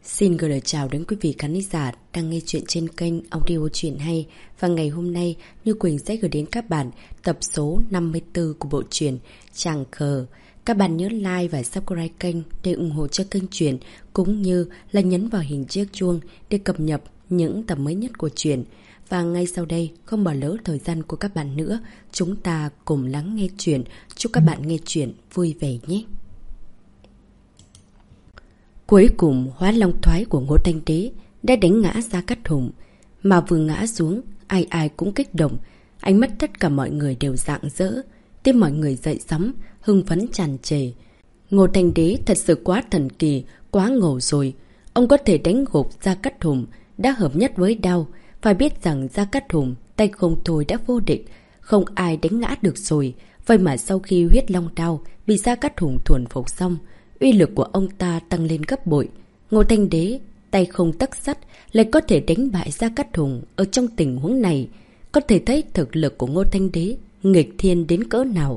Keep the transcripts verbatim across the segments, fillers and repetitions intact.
Xin gửi lời chào đến quý vị khán giả đang nghe chuyện trên kênh Audio Chuyện Hay. Và ngày hôm nay, Như Quỳnh sẽ gửi đến các bạn tập số năm mươi tư của bộ truyện Chàng Khờ. Các bạn nhớ like và subscribe kênh để ủng hộ cho kênh truyện, cũng như là nhấn vào hình chiếc chuông để cập nhật những tập mới nhất của truyện. Và ngay sau đây, không bỏ lỡ thời gian của các bạn nữa, chúng ta cùng lắng nghe truyện. Chúc các bạn nghe truyện vui vẻ nhé. Cuối cùng, hóa long thoái của Ngô Thanh Đế đã đánh ngã Gia Cát Hùng. Mà vừa ngã xuống, ai ai cũng kích động. Ánh mắt tất cả mọi người đều rạng rỡ. Tim mọi người dậy sóng, hưng phấn tràn trề. Ngô Thanh Đế thật sự quá thần kỳ, quá ngầu rồi. Ông có thể đánh gục Gia Cát Hùng, đã hợp nhất với đao. Phải biết rằng Gia Cát Hùng tay không thôi đã vô địch, không ai đánh ngã được rồi. Vậy mà sau khi huyết long đao bị Gia Cát Hùng thuần phục xong, uy lực của ông ta tăng lên gấp bội. Ngô Thanh Đế tay không tấc sắt lại có thể đánh bại Gia Cát Hùng. Ở trong tình huống này, có thể thấy thực lực của Ngô Thanh Đế nghịch thiên đến cỡ nào.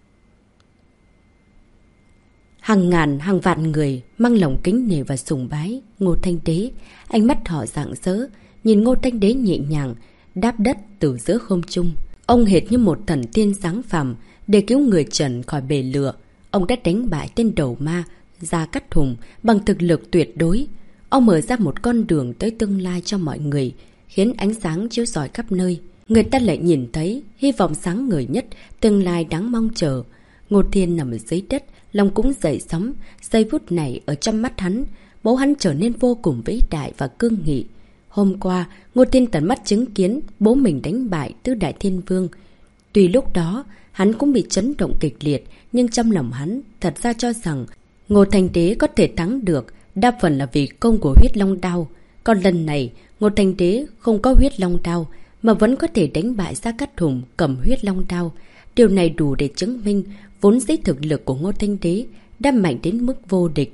Hàng ngàn hàng vạn người mang lòng kính nể và sùng bái Ngô Thanh Đế. Ánh mắt họ rạng rỡ, nhìn Ngô Thanh Đế nhẹ nhàng đáp đất từ giữa không trung. Ông hệt như một thần tiên giáng phàm để cứu người Trần khỏi bể lửa. Ông đã đánh bại tên đầu ma Gia Cát Hùng bằng thực lực tuyệt đối. Ông mở ra một con đường tới tương lai cho mọi người, khiến ánh sáng chiếu rọi khắp nơi. Người ta lại nhìn thấy hy vọng sáng ngời nhất, tương lai đáng mong chờ. Ngô Thiên nằm ở dưới đất, lòng cũng dậy sóng. Giây phút này ở trong mắt hắn, bố hắn trở nên vô cùng vĩ đại và cương nghị. Hôm qua, Ngô Thiên tận mắt chứng kiến bố mình đánh bại Tứ Đại Thiên Vương. Tuy lúc đó, hắn cũng bị chấn động kịch liệt, nhưng trong lòng hắn thật ra cho rằng Ngô Thanh Đế có thể thắng được, đa phần là vì công của huyết long đao. Còn lần này, Ngô Thanh Đế không có huyết long đao, mà vẫn có thể đánh bại Gia Cát Hùng cầm huyết long đao. Điều này đủ để chứng minh vốn dĩ thực lực của Ngô Thanh Đế đã mạnh đến mức vô địch.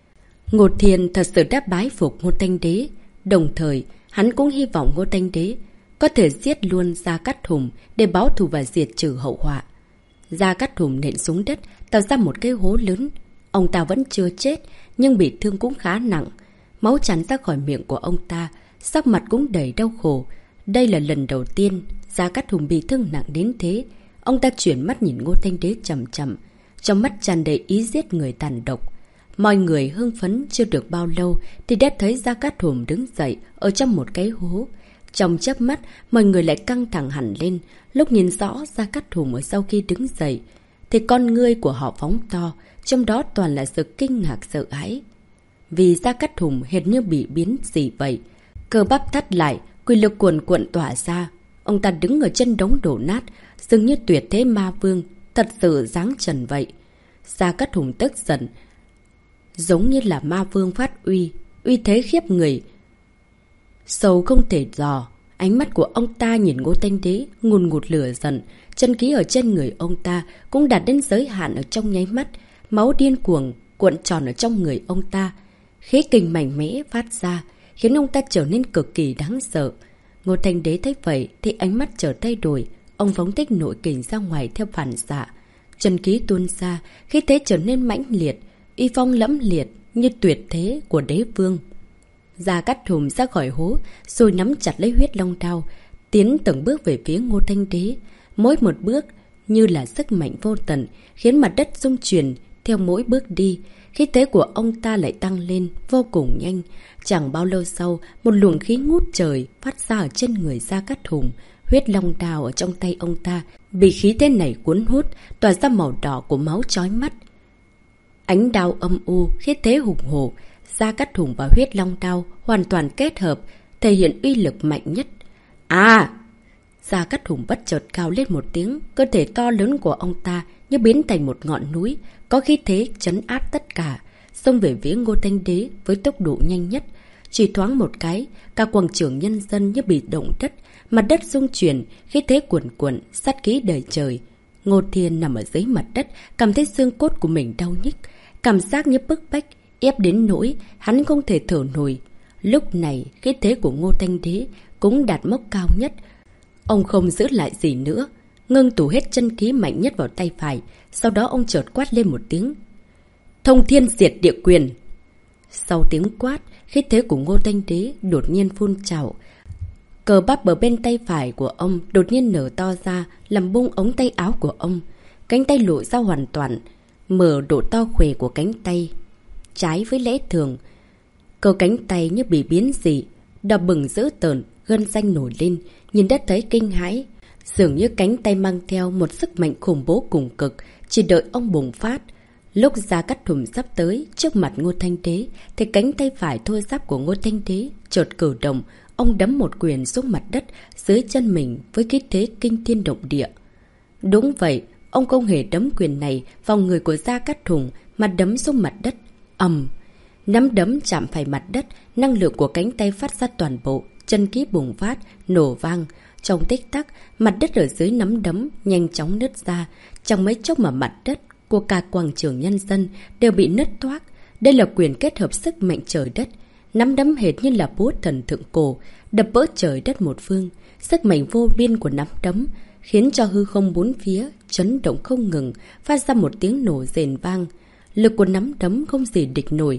Ngô Thiên thật sự đã bái phục Ngô Thanh Đế, đồng thời hắn cũng hy vọng Ngô Thanh Đế có thể giết luôn Gia Cát Hùng để báo thù và diệt trừ hậu họa. Gia Cát Hùng nện xuống đất, tạo ra một cái hố lớn. Ông ta vẫn chưa chết, nhưng bị thương cũng khá nặng. Máu tràn ra khỏi miệng của ông ta, sắc mặt cũng đầy đau khổ. Đây là lần đầu tiên Gia Cát Hùng bị thương nặng đến thế. Ông ta chuyển mắt nhìn Ngô Thanh Đế chậm chậm, trong mắt tràn đầy ý giết người tàn độc. Mọi người hưng phấn chưa được bao lâu thì đã thấy Gia Cát Hùng đứng dậy ở trong một cái hố. Trong chớp mắt, mọi người lại căng thẳng hẳn lên. Lúc nhìn rõ Gia Cát Hùng ở sau khi đứng dậy, thì con ngươi của họ phóng to, trong đó toàn là sự kinh ngạc sợ hãi. Vì Gia Cát Hùng hệt như bị biến gì vậy. Cơ bắp thắt lại, quy lực cuồn cuộn tỏa ra. Ông ta đứng ở chân đống đổ nát, dường như tuyệt thế ma vương, thật sự dáng trần vậy. Gia Cát Hùng tức giận, giống như là ma vương phát uy, uy thế khiếp người, sâu không thể dò. Ánh mắt của ông ta nhìn Ngô Thanh Đế ngùn ngụt lửa giận. Chân khí ở trên người ông ta cũng đạt đến giới hạn ở trong nháy mắt. Máu điên cuồng cuộn tròn ở trong người ông ta, khí kình mạnh mẽ phát ra, khiến ông ta trở nên cực kỳ đáng sợ. Ngô Thanh Đế thấy vậy thì ánh mắt trở thay đổi. Ông phóng thích nội kình ra ngoài theo phản xạ, chân khí tuôn ra, khí thế trở nên mãnh liệt, uy phong lẫm liệt như tuyệt thế của đế vương. Gia Cát Hùng ra khỏi hố, rồi nắm chặt lấy huyết long đao, tiến từng bước về phía Ngô Thanh Đế. Mỗi một bước như là sức mạnh vô tận, khiến mặt đất rung chuyển theo mỗi bước đi. Khí thế của ông ta lại tăng lên vô cùng nhanh. Chẳng bao lâu sau, một luồng khí ngút trời phát ra ở trên người Gia Cát Hùng. Huyết long đao ở trong tay ông ta bị khí thế này cuốn hút, tỏa ra màu đỏ của máu chói mắt. Ánh đao âm u, khí thế hùng hổ. Gia Cát Hùng và huyết long đao hoàn toàn kết hợp, thể hiện uy lực mạnh nhất. À! Gia Cát Hùng bất chợt cao lên một tiếng, cơ thể to lớn của ông ta như biến thành một ngọn núi, có khí thế trấn áp tất cả, xông về phía Ngô Thanh Đế với tốc độ nhanh nhất. Chỉ thoáng một cái, cả quảng trường nhân dân như bị động đất, mặt đất rung chuyển, khí thế cuồn cuộn, sát khí đầy trời. Ngô Thiên nằm ở dưới mặt đất, cảm thấy xương cốt của mình đau nhức, cảm giác như bức bách, ép đến nỗi hắn không thể thở nổi. Lúc này, khí thế của Ngô Thanh Đế cũng đạt mốc cao nhất. Ông không giữ lại gì nữa, ngưng tụ hết chân khí mạnh nhất vào tay phải. Sau đó ông chợt quát lên một tiếng: Thông thiên diệt địa quyền. Sau tiếng quát, khí thế của Ngô Thanh Đế đột nhiên phun trào. Cờ bắp ở bên tay phải của ông đột nhiên nở to ra, làm bung ống tay áo của ông. Cánh tay lộ ra hoàn toàn, mở độ to khỏe của cánh tay. Trái với lẽ thường, cờ cánh tay như bị biến dị, đỏ bừng dữ tợn, gân xanh nổi lên, nhìn đất thấy kinh hãi. Dường như cánh tay mang theo một sức mạnh khủng bố cùng cực, chỉ đợi ông bùng phát. Lúc Gia Cát Hùng sắp tới trước mặt Ngô Thanh Đế, thì cánh tay phải thô ráp của Ngô Thanh Đế chợt cử động, ông đấm một quyền xuống mặt đất dưới chân mình với khí thế kinh thiên động địa. Đúng vậy, ông không hề đấm quyền này vào người của Gia Cát Hùng mà đấm xuống mặt đất. Ầm! Nắm đấm chạm phải mặt đất, năng lượng của cánh tay phát ra toàn bộ, chân khí bùng phát, nổ vang. Trong tích tắc, mặt đất ở dưới nắm đấm nhanh chóng nứt ra, trong mấy chốc mà mặt đất của cả quảng trường nhân dân đều bị nứt toác. Đây là quyền kết hợp sức mạnh trời đất, nắm đấm hệt như là búa thần thượng cổ, đập vỡ trời đất một phương. Sức mạnh vô biên của nắm đấm khiến cho hư không bốn phía chấn động không ngừng, phát ra một tiếng nổ rền vang. Lực của nắm đấm không gì địch nổi.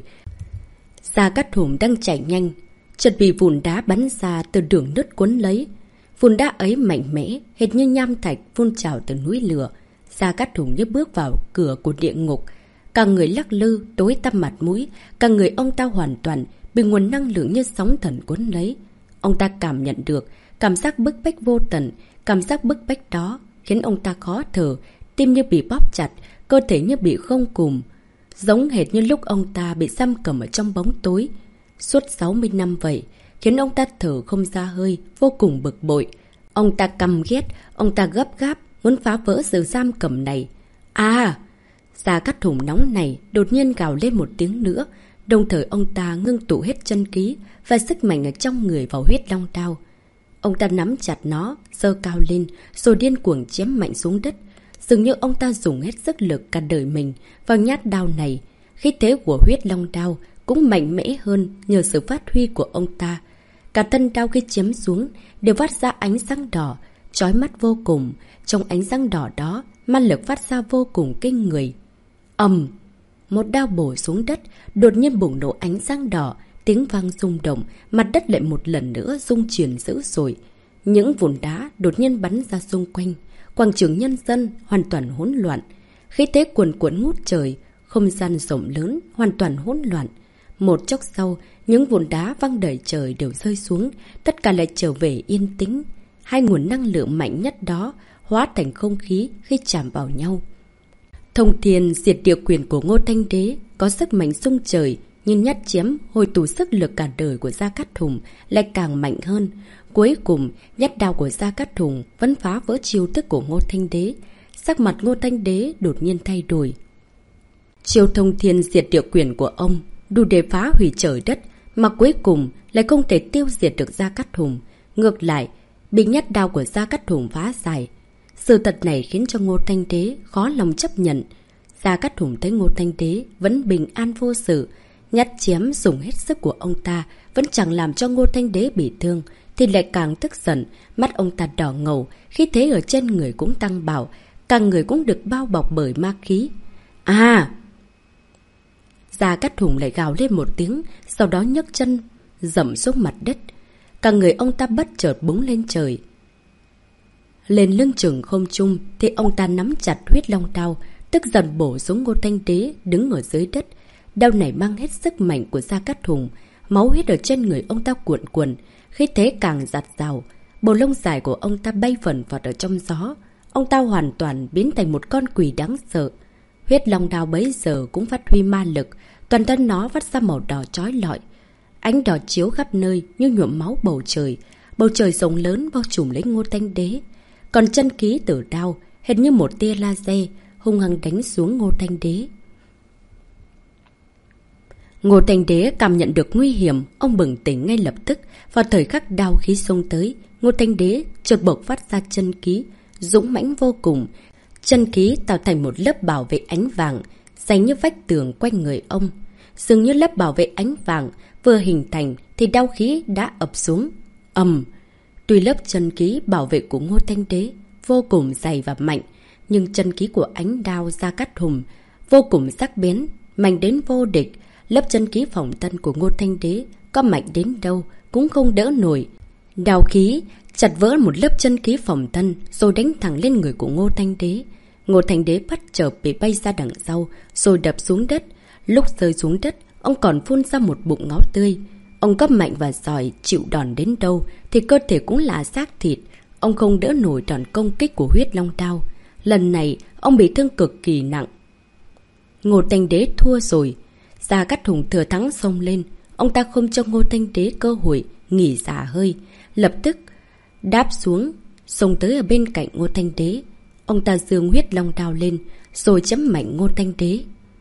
Gia Cát Hùng đang chạy nhanh, chợt bị vụn đá bắn ra từ đường nứt cuốn lấy. Vụn đá ấy mạnh mẽ, hệt như nham thạch phun trào từ núi lửa. Gia Cát Hùng như bước vào cửa của địa ngục. Cả người lắc lư, tối tăm mặt mũi, cả người ông ta hoàn toàn bị nguồn năng lượng như sóng thần cuốn lấy. Ông ta cảm nhận được cảm giác bức bách vô tận, cảm giác bức bách đó khiến ông ta khó thở, tim như bị bóp chặt, cơ thể như bị không cùm. Giống hệt như lúc ông ta bị giam cầm ở trong bóng tối suốt sáu mươi năm vậy, khiến ông ta thở không ra hơi, vô cùng bực bội. Ông ta căm ghét, ông ta gấp gáp, muốn phá vỡ sự giam cầm này. À! Gia Cát Hùng nóng này đột nhiên gào lên một tiếng nữa, đồng thời ông ta ngưng tụ hết chân khí và sức mạnh ở trong người vào huyết long đao. Ông ta nắm chặt nó, giơ cao lên, rồi điên cuồng chém mạnh xuống đất. Dường như ông ta dùng hết sức lực cả đời mình vào nhát đao này. Khí thế của huyết long đao cũng mạnh mẽ hơn nhờ sự phát huy của ông ta. Cả thân đao khi chém xuống đều phát ra ánh sáng đỏ, chói mắt vô cùng. Trong ánh sáng đỏ đó, ma lực phát ra vô cùng kinh người. Ầm! Một đao bổ xuống đất, đột nhiên bùng nổ ánh sáng đỏ, tiếng vang rung động, mặt đất lại một lần nữa rung chuyển dữ dội. Những vụn đá đột nhiên bắn ra xung quanh, quảng trường nhân dân hoàn toàn hỗn loạn. Khí thế cuồn cuộn ngút trời, không gian rộng lớn hoàn toàn hỗn loạn. Một chốc sau, những vụn đá văng đầy trời đều rơi xuống, tất cả lại trở về yên tĩnh. Hai nguồn năng lượng mạnh nhất đó hóa thành không khí khi chạm vào nhau. Thông thiên diệt địa quyền của Ngô Thanh Đế có sức mạnh xung trời, nhưng nhát chém hồi tụ sức lực cả đời của Gia Cát Hùng lại càng mạnh hơn. Cuối cùng, nhát đao của Gia Cát Hùng vẫn phá vỡ chiêu thức của Ngô Thanh Đế. Sắc mặt Ngô Thanh Đế đột nhiên thay đổi. Chiêu thông thiên diệt địa quyền của ông đủ để phá hủy trời đất, mà cuối cùng lại không thể tiêu diệt được Gia Cát Hùng. Ngược lại, bị nhát đao của Gia Cát Hùng phá giải. Sự thật này khiến cho Ngô Thanh Đế khó lòng chấp nhận. Gia Cát Hùng thấy Ngô Thanh Đế vẫn bình an vô sự, nhát chém dùng hết sức của ông ta vẫn chẳng làm cho Ngô Thanh Đế bị thương, thì lại càng tức giận. Mắt ông ta đỏ ngầu, khí thế ở trên người cũng tăng bảo, cả người cũng được bao bọc bởi ma khí. À! Gia Cát Hùng lại gào lên một tiếng, sau đó nhấc chân dẫm xuống mặt đất. Cả người ông ta bất chợt búng lên trời. Lên lưng chừng không trung thì ông ta nắm chặt huyết long đao, tức giận bổ xuống Ngô Thanh Đế đứng ở dưới đất. Đao này mang hết sức mạnh của Gia Cát Hùng, máu huyết ở trên người ông ta cuộn cuộn, khí thế càng giạt rào. Bộ lông dài của ông ta bay vần vọt ở trong gió. Ông ta hoàn toàn biến thành một con quỷ đáng sợ. Huyết long đao bấy giờ cũng phát huy ma lực, toàn thân nó phát ra màu đỏ chói lọi. Ánh đỏ chiếu khắp nơi như nhuộm máu bầu trời. Bầu trời rộng lớn bao trùm lấy Ngô Thanh Đế. Còn chân khí từ đao hệt như một tia laser hung hăng đánh xuống Ngô Thanh Đế. Ngô Thanh Đế cảm nhận được nguy hiểm, ông bừng tỉnh ngay lập tức. Vào thời khắc đao khí xông tới, Ngô Thanh Đế chợt bộc phát ra chân khí dũng mãnh vô cùng. Chân khí tạo thành một lớp bảo vệ ánh vàng, dày như vách tường quanh người ông. Dường như lớp bảo vệ ánh vàng vừa hình thành thì đao khí đã ập xuống. Ầm! Tuy lớp chân khí bảo vệ của Ngô Thanh Đế vô cùng dày và mạnh, nhưng chân khí của ánh đao Gia Cát Hùng vô cùng sắc bén, mạnh đến vô địch, lớp chân khí phòng thân của Ngô Thanh Đế có mạnh đến đâu cũng không đỡ nổi. Đào khí chặt vỡ một lớp chân khí phòng thân rồi đánh thẳng lên người của Ngô Thanh Đế. Ngô Thanh Đế bất chợt bị bay ra đằng sau rồi đập xuống đất. Lúc rơi xuống đất, ông còn phun ra một bụng máu tươi. Ông cấp mạnh và giỏi, chịu đòn đến đâu thì cơ thể cũng là xác thịt. Ông không đỡ nổi đòn công kích của huyết long đao. Lần này, ông bị thương cực kỳ nặng. Ngô Thanh Đế thua rồi. Gia Cát Hùng thừa thắng xông lên. Ông ta không cho Ngô Thanh Đế cơ hội nghỉ xả hơi. Lập tức đáp xuống, xông tới ở bên cạnh Ngô Thanh Đế. Ông ta giương huyết long đao lên, rồi chém mạnh Ngô Thanh Đế.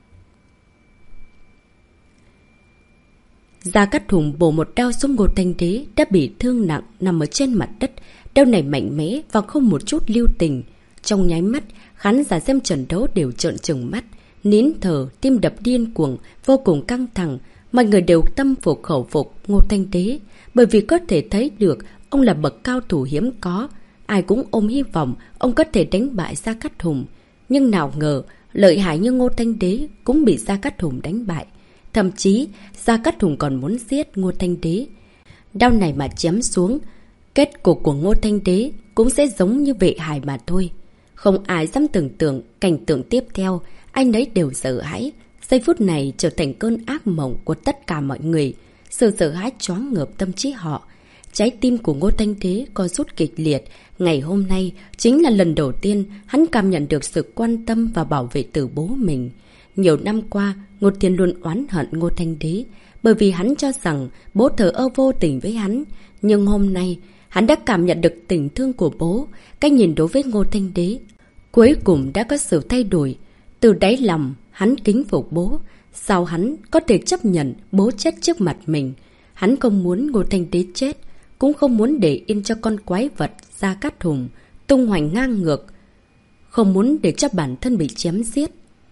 Gia Cát Hùng bổ một đao xuống Ngô Thanh Đế đã bị thương nặng nằm ở trên mặt đất. Đao này mạnh mẽ và không một chút lưu tình. Trong nháy mắt, khán giả xem trận đấu đều trợn trừng mắt, nín thở, tim đập điên cuồng, vô cùng căng thẳng. Mọi người đều tâm phục khẩu phục Ngô Thanh Đế, bởi vì có thể thấy được ông là bậc cao thủ hiếm có. Ai cũng ôm hy vọng ông có thể đánh bại Gia Cát Hùng. Nhưng nào ngờ, lợi hại như Ngô Thanh Đế cũng bị Gia Cát Hùng đánh bại. Thậm chí, Gia Cát Hùng còn muốn giết Ngô Thanh Đế. Đao này mà chém xuống, kết cục của Ngô Thanh Đế cũng sẽ giống như Vệ Hải mà thôi. Không ai dám tưởng tượng cảnh tượng tiếp theo, anh ấy đều sợ hãi. Giây phút này trở thành cơn ác mộng của tất cả mọi người. Sự sợ hãi choáng ngợp tâm trí họ. Trái tim của Ngô Thanh Đế co rút kịch liệt. Ngày hôm nay chính là lần đầu tiên hắn cảm nhận được sự quan tâm và bảo vệ từ bố mình. Nhiều năm qua, Ngô Thiên luôn oán hận Ngô Thanh Đế, bởi vì hắn cho rằng bố thờ ơ vô tình với hắn. Nhưng hôm nay, hắn đã cảm nhận được tình thương của bố, cách nhìn đối với Ngô Thanh Đế. Cuối cùng đã có sự thay đổi. Từ đáy lòng, hắn kính phục bố. Sao hắn có thể chấp nhận bố chết trước mặt mình? Hắn không muốn Ngô Thanh Đế chết, cũng không muốn để yên cho con quái vật Gia Cát Hùng tung hoành ngang ngược, không muốn để cho bản thân bị chém giết.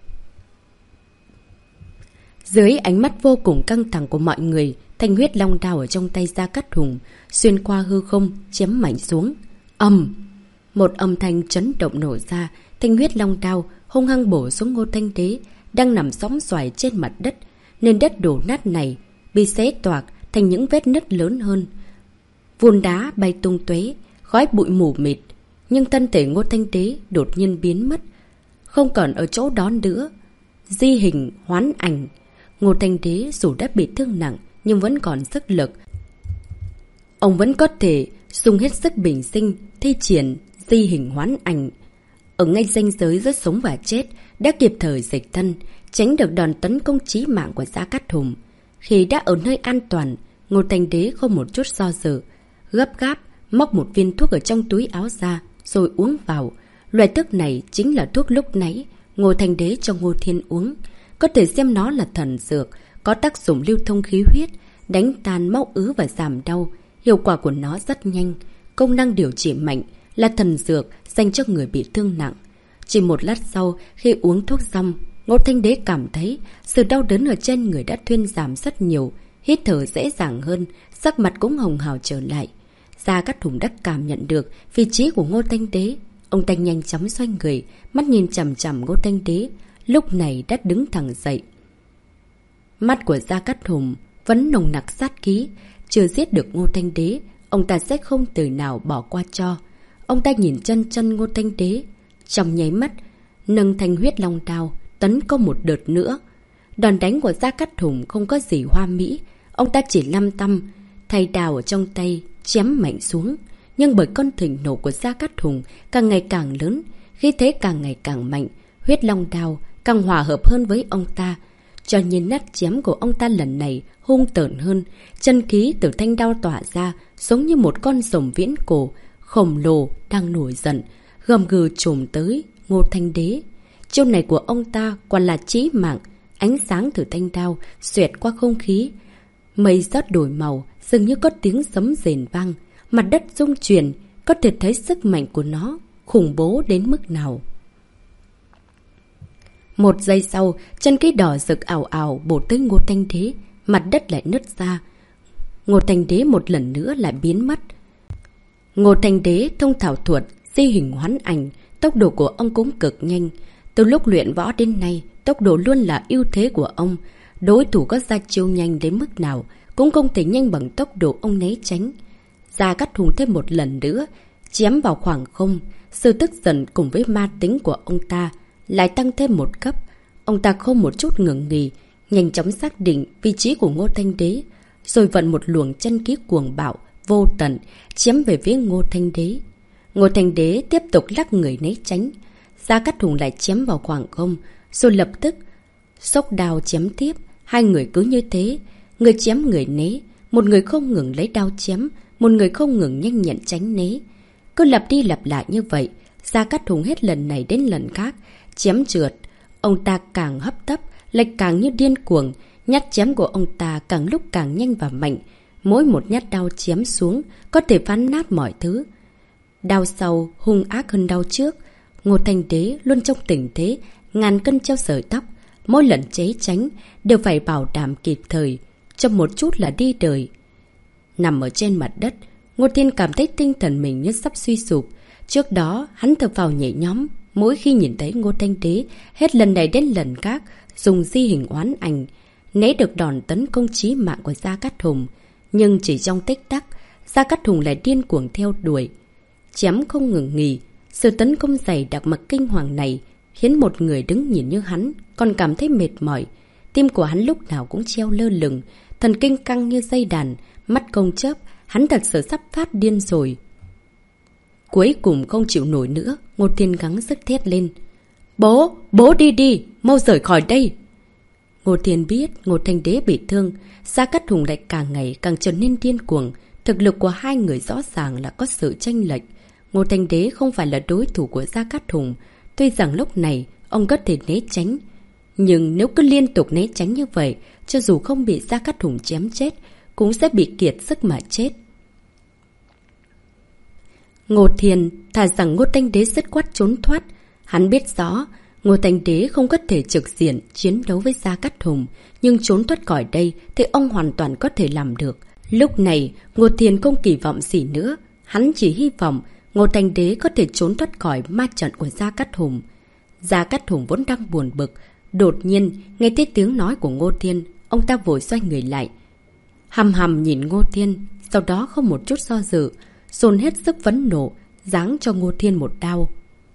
Dưới ánh mắt vô cùng căng thẳng của mọi người, thanh huyết long đao ở trong tay Gia Cát Hùng xuyên qua hư không chém mạnh xuống. Ầm! Một âm thanh chấn động nổ ra, thanh huyết long đao hung hăng bổ xuống Ngô Thanh Đế đang nằm sóng xoài trên mặt đất. Nền đất đổ nát này bị xé toạc thành những vết nứt lớn hơn. Vụn đá bay tung tóe, khói bụi mù mịt. Nhưng thân thể Ngô Thanh Đế đột nhiên biến mất, không còn ở chỗ đó nữa. Di hình hoán ảnh. Ngô Thanh Đế dù đã bị thương nặng nhưng vẫn còn sức lực. Ông vẫn có thể dùng hết sức bình sinh thi triển di hình hoán ảnh. Ở ngay ranh giới giữa sống và chết, đã kịp thời dịch thân, tránh được đòn tấn công chí mạng của Gia Cát Hùng. Khi đã ở nơi an toàn, Ngô Thanh Đế không một chút do dự, gấp gáp móc một viên thuốc ở trong túi áo ra rồi uống vào. Loại thuốc này chính là thuốc lúc nãy Ngô Thanh Đế cho Ngô Thiên uống. Có thể xem nó là thần dược, có tác dụng lưu thông khí huyết, đánh tan máu ứ và giảm đau. Hiệu quả của nó rất nhanh, công năng điều trị mạnh, là thần dược dành cho người bị thương nặng. Chỉ một lát sau, khi uống thuốc xong, Ngô Thanh Đế cảm thấy sự đau đớn ở trên người đã thuyên giảm rất nhiều, hít thở dễ dàng hơn, sắc mặt cũng hồng hào trở lại. Gia Cát Hùng đã cảm nhận được vị trí của Ngô Thanh Đế. Ông ta nhanh chóng xoay người, mắt nhìn chằm chằm Ngô Thanh Đế, lúc này đã đứng thẳng dậy. Mắt của Gia Cát Hùng vẫn nồng nặc sát khí, chưa giết được Ngô Thanh Đế, ông ta sẽ không từ nào bỏ qua cho. Ông ta nhìn chân chân Ngô Thanh Đế, trong nháy mắt nâng thanh huyết long đao tấn công một đợt nữa. Đòn đánh của Gia Cát Hùng không có gì hoa mỹ, ông ta chỉ lăm tăm thay đào ở trong tay chém mạnh xuống. Nhưng bởi con thịnh nộ của Gia Cát Hùng càng ngày càng lớn, khí thế càng ngày càng mạnh, huyết long đao càng hòa hợp hơn với ông ta. Cho nên nát chém của ông ta lần này hung tợn hơn, chân khí từ thanh đao tỏa ra giống như một con rồng viễn cổ khổng lồ đang nổi giận, gầm gừ trồm tới Ngô Thanh Đế. Chiêu này của ông ta quả là chí mạng. Ánh sáng từ thanh đao xuyệt qua không khí, mây rớt đổi màu, dường như có tiếng sấm rền vang, mặt đất rung chuyển. Có thể thấy sức mạnh của nó khủng bố đến mức nào. Một giây sau, chân khí đỏ rực ảo ảo bổ tới Ngô Thanh Đế, mặt đất lại nứt ra. Ngô Thanh Đế một lần nữa lại biến mất. Ngô Thanh Đế thông thạo thuật di hình hoán ảnh, tốc độ của ông cũng cực nhanh. Từ lúc luyện võ đến nay, tốc độ luôn là ưu thế của ông. đối thủ có ra chiêu nhanh đến mức nào cũng không thể nhanh bằng tốc độ ông né tránh. Gia Cát Hùng thêm một lần nữa, chém vào khoảng không. Sự tức giận cùng với ma tính của ông ta lại tăng thêm một cấp. Ông ta không một chút ngừng nghỉ, nhanh chóng xác định vị trí của Ngô Thanh Đế, rồi vận một luồng chân khí cuồng bạo, vô tận, chém về phía Ngô Thanh Đế. Ngô Thanh Đế tiếp tục lắc người né tránh. Gia Cát Hùng lại chém vào khoảng không, rồi lập tức xốc đao chém tiếp. Hai người cứ như thế, người chém người né, một người không ngừng lấy đao chém, một người không ngừng nhanh nhẹn tránh né. Cứ lặp đi lặp lại như vậy, Gia Cát Hùng hết lần này đến lần khác chém trượt. Ông ta càng hấp tấp, lại càng như điên cuồng. Nhát chém của ông ta càng lúc càng nhanh và mạnh. Mỗi một nhát đao chém xuống có thể phá nát mọi thứ. Đao sau hung ác hơn đao trước. Ngô Thanh Đế luôn trong tình thế ngàn cân treo sợi tóc. Mỗi lần chế tránh đều phải bảo đảm kịp thời, trong một chút là đi đời. Nằm ở trên mặt đất, Ngô Thiên cảm thấy tinh thần mình như sắp suy sụp. Trước đó hắn thở vào nhẹ nhõm. Mỗi khi nhìn thấy Ngô Thanh Đế hết lần này đến lần khác dùng di hình oán ảnh né được đòn tấn công chí mạng của Gia Cát Hùng. Nhưng chỉ trong tích tắc, Gia Cát Hùng lại điên cuồng theo đuổi, chém không ngừng nghỉ. Sự tấn công dày đặc mà kinh hoàng này khiến một người đứng nhìn như hắn còn cảm thấy mệt mỏi. Tim của hắn lúc nào cũng treo lơ lửng, thần kinh căng như dây đàn, mắt không chớp. Hắn thật sự sắp phát điên rồi. Cuối cùng không chịu nổi nữa, Ngô Thiên gắng sức thét lên: Bố, bố đi đi, mau rời khỏi đây. Ngô Thiên biết Ngô Thanh Đế bị thương, Gia Cát Hùng lại càng ngày càng trở nên điên cuồng. Thực lực của hai người rõ ràng là có sự chênh lệch. Ngô Thanh Đế không phải là đối thủ của Gia Cát Hùng. Tuy rằng lúc này ông có thể né tránh, nhưng nếu cứ liên tục né tránh như vậy, cho dù không bị Gia Cát Hùng chém chết, cũng sẽ bị kiệt sức mà chết. Ngô Thiên thà rằng Ngô Thanh Đế dứt khoát trốn thoát. Hắn biết rõ Ngô Thanh Đế không có thể trực diện chiến đấu với Gia Cát Hùng, nhưng trốn thoát khỏi đây thì ông hoàn toàn có thể làm được. Lúc này Ngô Thiên không kỳ vọng gì nữa. Hắn chỉ hy vọng Ngô Thanh Đế có thể trốn thoát khỏi ma trận của Gia Cát Hùng. Gia Cát Hùng vốn đang buồn bực, đột nhiên nghe thấy tiếng nói của Ngô Thiên, ông ta vội xoay người lại, hằm hằm nhìn Ngô Thiên, sau đó không một chút do dự, dồn hết sức phẫn nộ, giáng cho Ngô Thiên một đao.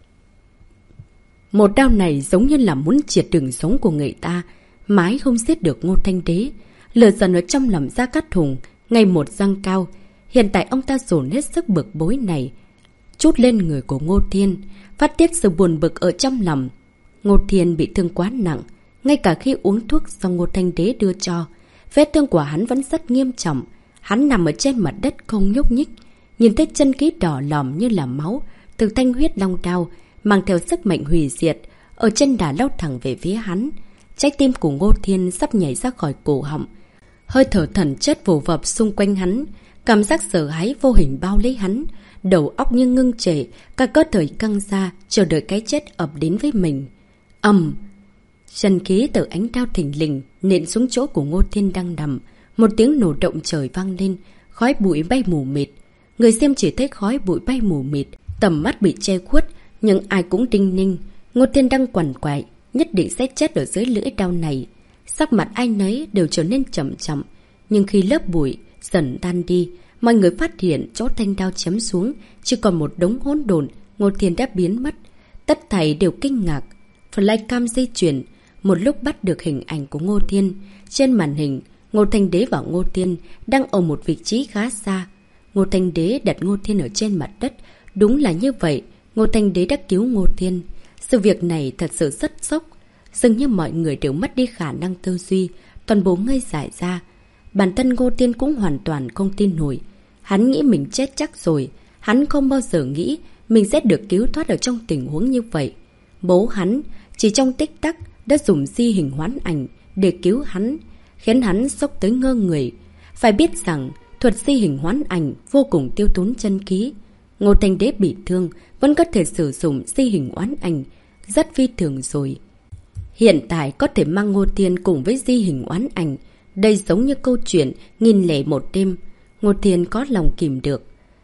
Một đao này giống như là muốn triệt đường sống của người ta, mãi không giết được Ngô Thanh Đế. Lửa giận ở trong lòng Gia Cát Hùng ngày một dâng cao. Hiện tại ông ta dồn hết sức bực bối này chút lên người của Ngô Thiên, phát tiết sự buồn bực ở trong lòng. Ngô Thiên bị thương quá nặng, ngay cả khi uống thuốc do Ngô Thanh Đế đưa cho, vết thương của hắn vẫn rất nghiêm trọng. Hắn nằm ở trên mặt đất không nhúc nhích, nhìn thấy chân khí đỏ lòm như là máu từ thanh huyết long đao mang theo sức mạnh hủy diệt ở chân đà lao thẳng về phía hắn. Trái tim của Ngô Thiên sắp nhảy ra khỏi cổ họng, hơi thở thần chất vồ vập xung quanh hắn, cảm giác sợ hãi vô hình bao lấy hắn, đầu óc như ngưng trệ, cả cơ thể căng ra chờ đợi cái chết ập đến với mình. Ầm, chân khí từ ánh đao thình lình nện xuống chỗ của Ngô Thiên đang nằm, một tiếng nổ động trời vang lên, khói bụi bay mù mịt. Người xem chỉ thấy khói bụi bay mù mịt, tầm mắt bị che khuất, nhưng ai cũng đinh ninh. Ngô Thiên đang quằn quại, nhất định sẽ chết ở dưới lưỡi đao này. Sắc mặt ai nấy đều trở nên chậm chậm, nhưng khi lớp bụi dần tan đi, mọi người phát hiện chỗ thanh đao chém xuống chỉ còn một đống hỗn độn. Ngô Thiên đã biến mất. Tất thảy đều kinh ngạc. Flycam di chuyển, một lúc bắt được hình ảnh của Ngô Thiên. Trên màn hình, Ngô Thanh Đế và Ngô Thiên đang ở một vị trí khá xa. Ngô Thanh Đế đặt Ngô Thiên ở trên mặt đất. Đúng là như vậy, Ngô Thanh Đế đã cứu Ngô Thiên. Sự việc này thật sự rất sốc. Dường như mọi người đều mất đi khả năng tư duy, toàn bộ ngây dại ra. Bản thân Ngô Thiên cũng hoàn toàn không tin nổi. Hắn nghĩ mình chết chắc rồi. Hắn không bao giờ nghĩ mình sẽ được cứu thoát ở trong tình huống như vậy. Bố hắn chỉ trong tích tắc đã dùng di hình hoán ảnh để cứu hắn, khiến hắn sốc tới ngơ người. Phải biết rằng thuật di hình hoán ảnh vô cùng tiêu tốn chân khí. Ngô Thanh Đế bị thương vẫn có thể sử dụng di hình oán ảnh, rất phi thường rồi. Hiện tại có thể mang Ngô Thiên cùng với di hình oán ảnh. Đây giống như câu chuyện nghìn lẻ một đêm. Ngô Thiên có lòng kìm được.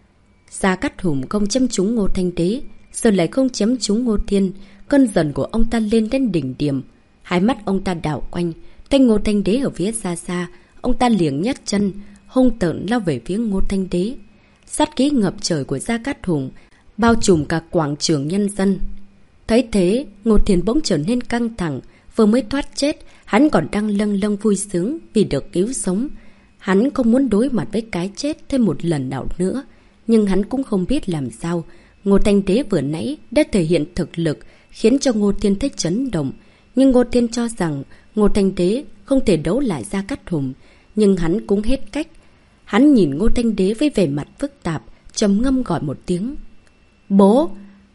Gia Cát Hùng không chém trúng Ngô Thanh Đế, giờ lại không chém trúng Ngô Thiên. Cơn giận của ông ta lên đến đỉnh điểm. Hai mắt ông ta đảo quanh, Thấy Ngô Thanh Đế ở phía xa xa, ông ta liền nhấc chân, hung tợn lao về phía Ngô Thanh Đế. Sát khí ngập trời của Gia Cát Hùng bao trùm cả quảng trường nhân dân. Thấy thế, Ngô Thiên bỗng trở nên căng thẳng. Vừa mới thoát chết, hắn còn đang lâng lâng vui sướng vì được cứu sống. Hắn không muốn đối mặt với cái chết thêm một lần nào nữa. Nhưng hắn cũng không biết làm sao. Ngô Thanh Đế vừa nãy đã thể hiện thực lực, khiến cho Ngô Thiên thích chấn động. Nhưng Ngô Thiên cho rằng Ngô Thanh Đế không thể đấu lại Gia Cát Hùng. Nhưng hắn cũng hết cách. Hắn nhìn Ngô Thanh Đế với vẻ mặt phức tạp, trầm ngâm gọi một tiếng. Bố!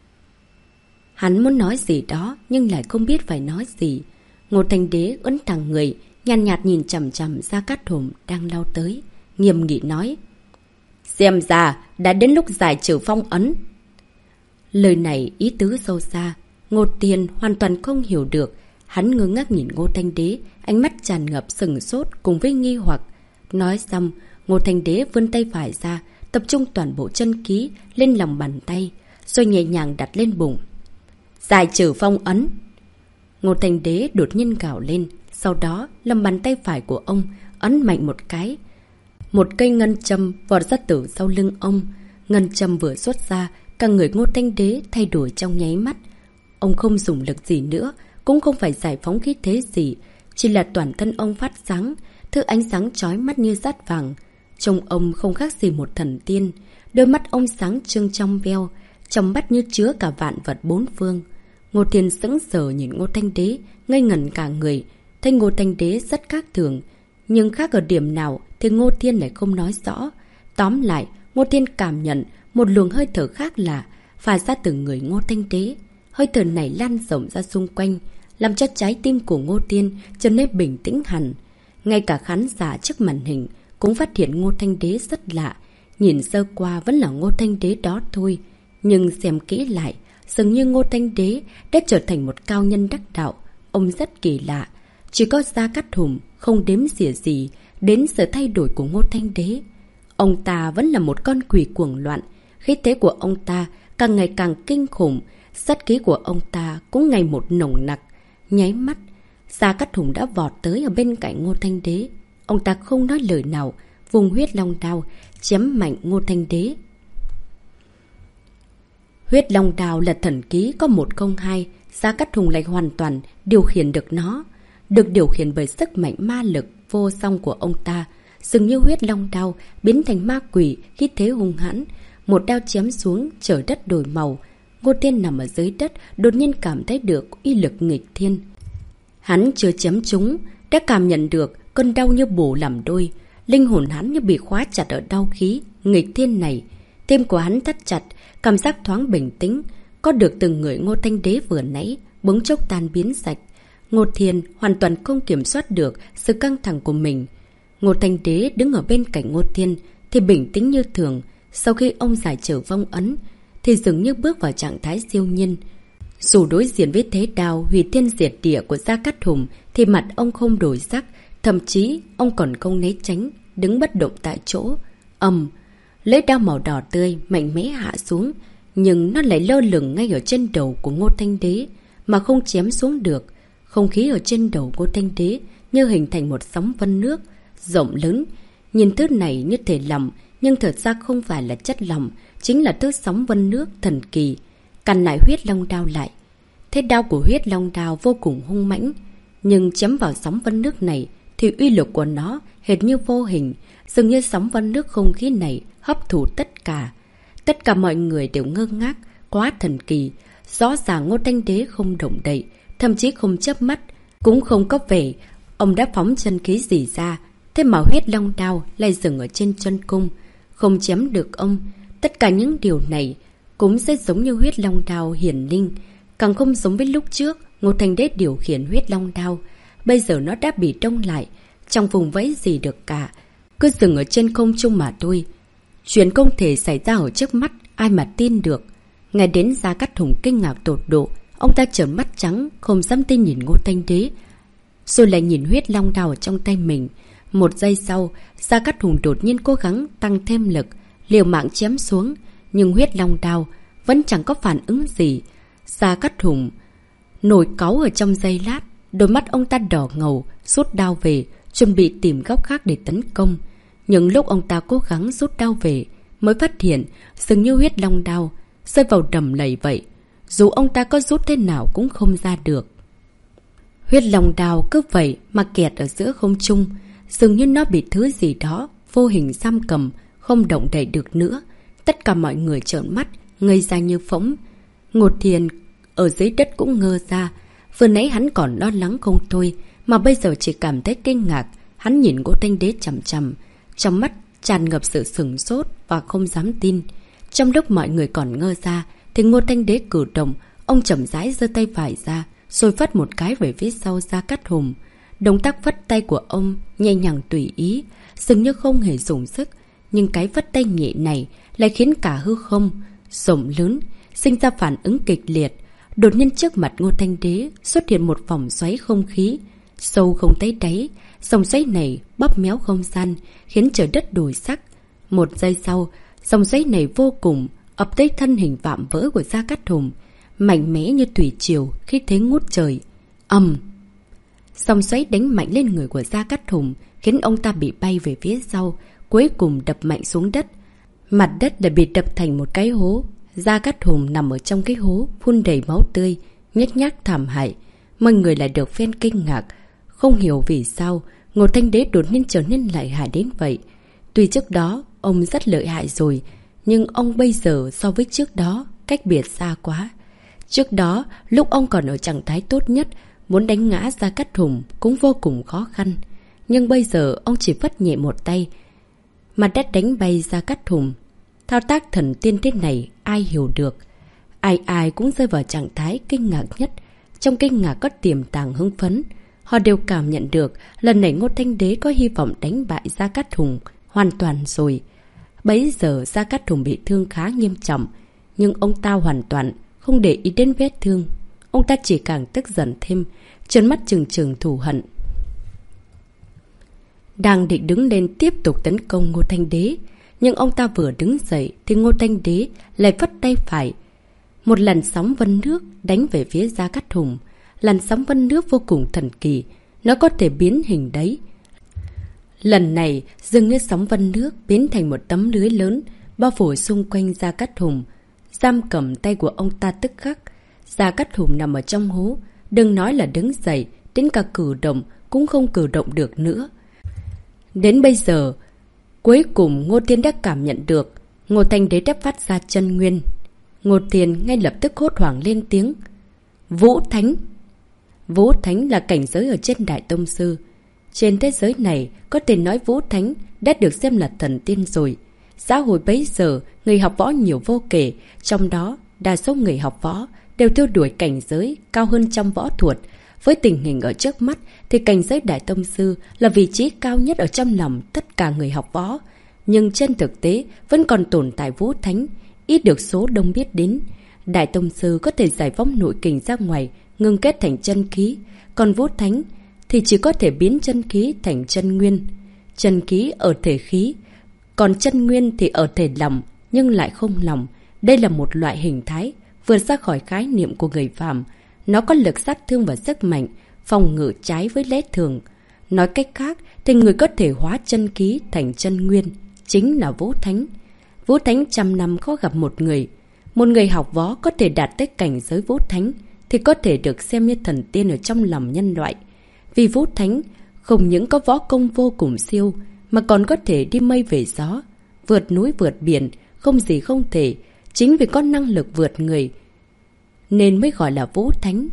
Hắn muốn nói gì đó, nhưng lại không biết phải nói gì. Ngô Thanh Đế uốn thẳng người, nhàn nhạt, nhạt nhìn chằm chằm Gia Cát Hùng đang lao tới. Nghiêm nghị nói. Xem ra, đã đến lúc giải trừ phong ấn. Lời này ý tứ sâu xa. Ngô Thiên hoàn toàn không hiểu được. Hắn ngơ ngác nhìn Ngô Thanh Đế, ánh mắt tràn ngập sừng sốt cùng với nghi hoặc. Nói xong, Ngô Thanh Đế vươn tay phải ra, tập trung toàn bộ chân khí lên lòng bàn tay, rồi nhẹ nhàng đặt lên bụng. Giải trừ phong ấn. Ngô Thanh Đế đột nhiên gào lên, sau đó lòng bàn tay phải của ông ấn mạnh một cái. Một cây ngân châm vọt ra từ sau lưng ông. Ngân châm vừa xuất ra, cả người Ngô Thanh Đế thay đổi trong nháy mắt. Ông không dùng lực gì nữa, cũng không phải giải phóng khí thế gì, chỉ là toàn thân ông phát sáng, thứ ánh sáng chói mắt như sắt vàng. Trông ông không khác gì một thần tiên. Đôi mắt ông sáng trưng trong veo, trong mắt như chứa cả vạn vật bốn phương. Ngô Thiên sững sờ nhìn Ngô Thanh Đế, ngây ngẩn cả người. Thấy Ngô Thanh Đế rất khác thường, nhưng khác ở điểm nào thì Ngô Thiên lại không nói rõ. Tóm lại, Ngô Thiên cảm nhận một luồng hơi thở khác lạ phả ra từ người Ngô Thanh Đế. Hơi thở này lan rộng ra xung quanh, làm cho trái tim của Ngô Thiên trở nên bình tĩnh hẳn. Ngay cả khán giả trước màn hình cũng phát hiện Ngô Thanh Đế rất lạ. Nhìn sơ qua vẫn là Ngô Thanh Đế đó thôi, nhưng xem kỹ lại, dường như Ngô Thanh Đế đã trở thành một cao nhân đắc đạo. Ông rất kỳ lạ. Chỉ có Gia Cát Hùng không đếm xỉa gì đến sự thay đổi của Ngô Thanh Đế. Ông ta vẫn là một con quỷ cuồng loạn. Khí thế của ông ta càng ngày càng kinh khủng. Sát khí của ông ta cũng ngày một nồng nặc. Nháy mắt, Gia Cát Hùng đã vọt tới ở bên cạnh Ngô Thanh Đế. Ông ta không nói lời nào, vùng huyết long đao chém mạnh Ngô Thanh Đế. Huyết long đao là thần ký có một không hai, Gia Cát Hùng lại hoàn toàn điều khiển được nó, được điều khiển bởi sức mạnh ma lực vô song của ông ta. Dường như huyết long đao biến thành ma quỷ, khí thế hung hãn, một đao chém xuống, trời đất đổi màu. Ngô Thiên nằm ở dưới đất, đột nhiên cảm thấy được uy lực nghịch thiên. Hắn chưa chém trúng, đã cảm nhận được cơn đau như bổ làm đôi. Linh hồn hắn như bị khóa chặt ở đau khí nghịch thiên này. Tim của hắn thắt chặt, cảm giác thoáng bình tĩnh. Có được từng người Ngô Thanh Đế vừa nãy bỗng chốc tan biến sạch. Ngô Thiên hoàn toàn không kiểm soát được sự căng thẳng của mình. Ngô Thanh Đế đứng ở bên cạnh Ngô Thiên thì bình tĩnh như thường. Sau khi ông giải trừ phong ấn thì dường như bước vào trạng thái siêu nhiên. Dù đối diện với thế đao hủy thiên diệt địa của Gia Cát Hùng thì mặt ông không đổi sắc, thậm chí ông còn không né tránh, đứng bất động tại chỗ. Ầm, lưỡi đao màu đỏ tươi mạnh mẽ hạ xuống, nhưng nó lại lơ lửng ngay ở trên đầu của Ngô Thanh Đế mà không chém xuống được. Không khí ở trên đầu Ngô Thanh Đế như hình thành một sóng vân nước rộng lớn. Nhìn thứ này như thể lòng, nhưng thật ra không phải là chất lỏng, chính là thứ sóng vân nước thần kỳ. Cằn lại huyết long đao lại. Thế đao của huyết long đao vô cùng hung mãnh, nhưng chém vào sóng vân nước này thì uy lực của nó hệt như vô hình. Dường như sóng vân nước không khí này hấp thụ tất cả. Tất cả mọi người đều ngơ ngác, quá thần kỳ. Rõ ràng Ngô Thanh Đế không động đậy, thậm chí không chớp mắt, cũng không có vẻ ông đã phóng chân khí gì ra. Thế mà huyết long đao lại dừng ở trên chân cung, không chém được ông. Tất cả những điều này cũng sẽ giống như huyết long đao hiển linh, càng không giống với lúc trước Ngô Thanh Đế điều khiển huyết long đao. Bây giờ nó đã bị đông lại, trong vùng vẫy gì được cả, cứ dừng ở trên không trung mà thôi. Chuyện không thể xảy ra ở trước mắt, ai mà tin được. Ngay đến Gia Cát Hùng kinh ngạc tột độ, ông ta trợn mắt trắng, không dám tin nhìn Ngô Thanh Đế, rồi lại nhìn huyết long đao ở trong tay mình. Một giây sau, Gia Cát Hùng đột nhiên cố gắng tăng thêm lực, liều mạng chém xuống, nhưng huyết long đao vẫn chẳng có phản ứng gì. Gia Cát Hùng nổi cáu ở trong giây lát, Đôi mắt ông ta đỏ ngầu, rút đao về, chuẩn bị tìm góc khác để tấn công. Nhưng lúc ông ta cố gắng rút đao về, mới phát hiện dường như huyết long đao rơi vào đầm lầy vậy. Dù ông ta có rút thế nào cũng không ra được. Huyết long đao cứ vậy mà kẹt ở giữa không trung, dường như nó bị thứ gì đó vô hình giam cầm, không động đậy được nữa. Tất cả mọi người trợn mắt, ngây ra như phỗng. Ngô Thiên ở dưới đất cũng ngơ ra. Vừa nãy hắn còn lo lắng không thôi, mà bây giờ chỉ cảm thấy kinh ngạc. Hắn nhìn Ngô Thanh Đế chằm chằm, trong mắt tràn ngập sự sửng sốt và không dám tin. Trong lúc mọi người còn ngơ ra, thì Ngô Thanh Đế cử động, ông chậm rãi giơ tay phải ra, rồi phất một cái về phía sau Gia Cát Hùng. Động tác phất tay của ông nhẹ nhàng tùy ý, dường như không hề dùng sức, nhưng cái phất tay nhẹ này lại khiến cả hư không rộng lớn sinh ra phản ứng kịch liệt. Đột nhiên trước mặt Ngô Thanh Đế xuất hiện một vòng xoáy không khí sâu không thấy đáy. Dòng xoáy này bóp méo không gian, khiến trời đất đổi sắc. Một giây sau, dòng xoáy này vô cùng ập tới thân hình vạm vỡ của Gia Cát Hùng, mạnh mẽ như thủy triều khi thế ngút trời. Ầm! Dòng xoáy đánh mạnh lên người của Gia Cát Hùng, khiến ông ta bị bay về phía sau, cuối cùng đập mạnh xuống đất. Mặt đất đã bị đập thành một cái hố. Gia Cát Hùng nằm ở trong cái hố, phun đầy máu tươi, nhếch nhác thảm hại. Mọi người lại được phen kinh ngạc, không hiểu vì sao Ngô Thanh Đế đột nhiên trở nên lợi hại đến vậy. Tuy trước đó ông rất lợi hại rồi, nhưng ông bây giờ so với trước đó cách biệt xa quá. Trước đó, lúc ông còn ở trạng thái tốt nhất, muốn đánh ngã Gia Cát Hùng cũng vô cùng khó khăn. Nhưng bây giờ ông chỉ phất nhẹ một tay, mặt đất đánh bay Gia Cát Hùng. Thao tác thần tiên thế này ai hiểu được. Ai ai cũng rơi vào trạng thái kinh ngạc nhất. Trong kinh ngạc có tiềm tàng hưng phấn. Họ đều cảm nhận được lần này Ngô Thanh Đế có hy vọng đánh bại Gia Cát Hùng hoàn toàn rồi. Bấy giờ Gia Cát Hùng bị thương khá nghiêm trọng, nhưng ông ta hoàn toàn không để ý đến vết thương. Ông ta chỉ càng tức giận thêm, trợn mắt trừng trừng thù hận. Đang định đứng lên tiếp tục tấn công Ngô Thanh Đế, nhưng ông ta vừa đứng dậy thì Ngô Thanh Đế lại phất tay phải. Một làn sóng vân nước đánh về phía Gia Cát Hùng. Làn sóng vân nước vô cùng thần kỳ, nó có thể biến hình đấy. Lần này dường như sóng vân nước biến thành một tấm lưới lớn bao phủ xung quanh Gia Cát Hùng, giam cầm tay của ông ta tức khắc. Gia Cát Hùng nằm ở trong hố, đừng nói là đứng dậy, đến cả cử động cũng không cử động được nữa. Đến bây giờ, cuối cùng Ngô Thiên đã cảm nhận được Ngô Thanh Đế đã phát ra chân nguyên. Ngô Thiên ngay lập tức hốt hoảng lên tiếng. Vũ Thánh! Vũ Thánh là cảnh giới ở trên Đại Tông Sư. Trên thế giới này, có thể nói Vũ Thánh đã được xem là thần tiên rồi. Xã hội bấy giờ, người học võ nhiều vô kể, trong đó đa số người học võ đều theo đuổi cảnh giới cao hơn trong võ thuật. Với tình hình ở trước mắt thì cảnh giới Đại Tông Sư là vị trí cao nhất ở trong lòng tất cả người học võ. Nhưng trên thực tế vẫn còn tồn tại Vũ Thánh, ít được số đông biết đến. Đại Tông Sư có thể giải phóng nội kình ra ngoài, ngưng kết thành chân khí. Còn Vũ Thánh thì chỉ có thể biến chân khí thành chân nguyên. Chân khí ở thể khí, còn chân nguyên thì ở thể lòng, nhưng lại không lòng. Đây là một loại hình thái vượt ra khỏi khái niệm của người phàm. Nó có lực sát thương và sức mạnh, phòng ngự trái với lẽ thường. Nói cách khác thì người có thể hóa chân khí thành chân nguyên chính là Vũ Thánh. Vũ Thánh trăm năm khó gặp một người. Một người học võ có thể đạt tới cảnh giới Vũ Thánh thì có thể được xem như thần tiên ở trong lòng nhân loại. Vì Vũ Thánh không những có võ công vô cùng siêu, mà còn có thể đi mây về gió, vượt núi vượt biển, không gì không thể. Chính vì có năng lực vượt người nên mới gọi là Vũ Thánh.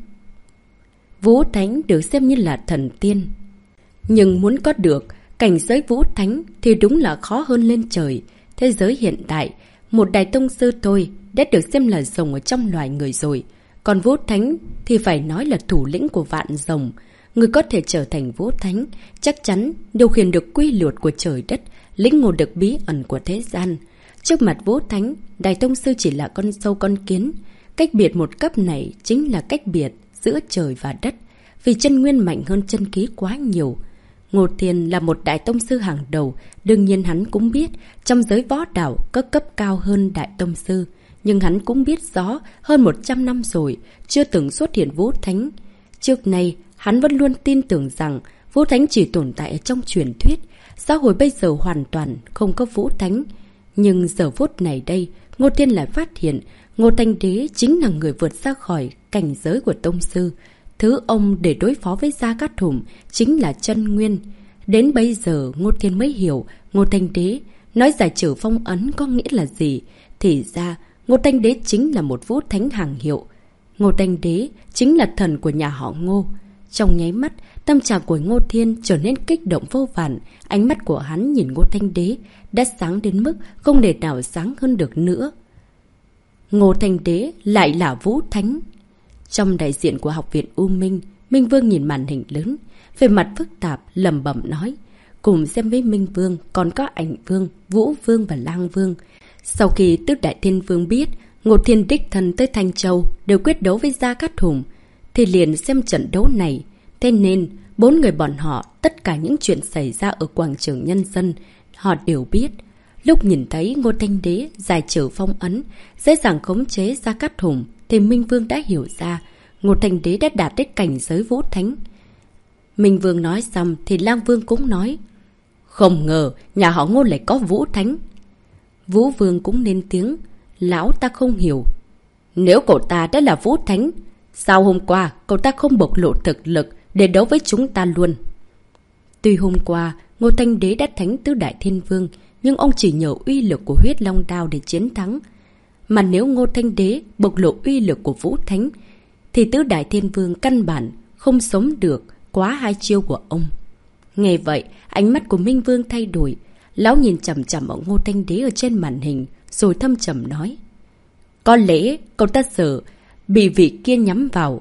Vũ Thánh được xem như là thần tiên. Nhưng muốn có được cảnh giới Vũ Thánh thì đúng là khó hơn lên trời. Thế giới hiện tại, một Đại Tông Sư thôi đã được xem là rồng ở trong loài người rồi. Còn Vũ Thánh thì phải nói là thủ lĩnh của vạn rồng. Người có thể trở thành Vũ Thánh chắc chắn điều khiển được quy luật của trời đất, lĩnh ngộ được bí ẩn của thế gian. Trước mặt Vũ Thánh, Đại Tông Sư chỉ là con sâu con kiến. Cách biệt một cấp này chính là cách biệt giữa trời và đất, vì chân nguyên mạnh hơn chân khí quá nhiều. Ngô Thiên là một Đại Tông Sư hàng đầu, đương nhiên hắn cũng biết trong giới võ đạo có cấp cao hơn Đại Tông Sư. Nhưng hắn cũng biết rõ hơn một trăm năm rồi chưa từng xuất hiện Vũ Thánh. Trước nay Hắn vẫn luôn tin tưởng rằng Vũ Thánh chỉ tồn tại ở trong truyền thuyết. Xã hội bây giờ hoàn toàn không có Vũ Thánh. Nhưng giờ phút này đây, Ngô Thiên lại phát hiện Ngô Thanh Đế chính là người vượt ra khỏi cảnh giới của tông sư. Thứ ông để đối phó với Gia Cát Hùng chính là chân nguyên. Đến bây giờ Ngô Thiên mới hiểu Ngô Thanh Đế nói giải trừ phong ấn có nghĩa là gì. Thì ra Ngô Thanh Đế chính là một Vũ Thánh hàng hiệu. Ngô Thanh Đế chính là thần của nhà họ Ngô. Trong nháy mắt, tâm trạng của Ngô Thiên trở nên kích động vô vàn. Ánh mắt của hắn nhìn Ngô Thanh Đế đã sáng đến mức không thể nào sáng hơn được nữa. Ngô Thanh Đế lại là Vũ Thánh. Trong đại diện của học viện U Minh, Minh Vương nhìn màn hình lớn, về mặt phức tạp, lẩm bẩm nói. Cùng xem với Minh Vương còn có Ảnh Vương, Vũ Vương và Lang Vương. Sau khi Tứ Đại Thiên Vương biết Ngô Thiên đích thân tới Thanh Châu đều quyết đấu với Gia Cát Hùng, thì liền xem trận đấu này. Thế nên, bốn người bọn họ, tất cả những chuyện xảy ra ở quảng trường nhân dân, họ đều biết. Lúc nhìn thấy Ngô Thanh Đế giải trừ phong ấn, dễ dàng khống chế Gia Cát Hùng, thì Minh Vương đã hiểu ra Ngô Thanh Đế đã đạt đến cảnh giới Vũ Thánh. Minh Vương nói xong thì Lang Vương cũng nói. Không ngờ nhà họ Ngô lại có Vũ Thánh. Vũ Vương cũng lên tiếng. Lão ta không hiểu. Nếu cậu ta đã là Vũ Thánh, sao hôm qua cậu ta không bộc lộ thực lực để đấu với chúng ta luôn? Tuy hôm qua Ngô Thanh Đế đã thánh Tứ Đại Thiên Vương, nhưng ông chỉ nhờ uy lực của huyết long đao để chiến thắng. Mà nếu Ngô Thanh Đế bộc lộ uy lực của Vũ Thánh, thì Tứ Đại Thiên Vương căn bản không sống được quá hai chiêu của ông. Nghe vậy, ánh mắt của Minh Vương thay đổi. Lão nhìn chằm chằm ở Ngô Thanh Đế ở trên màn hình, rồi thâm trầm nói. Có lẽ cậu ta sợ bị vị kia nhắm vào.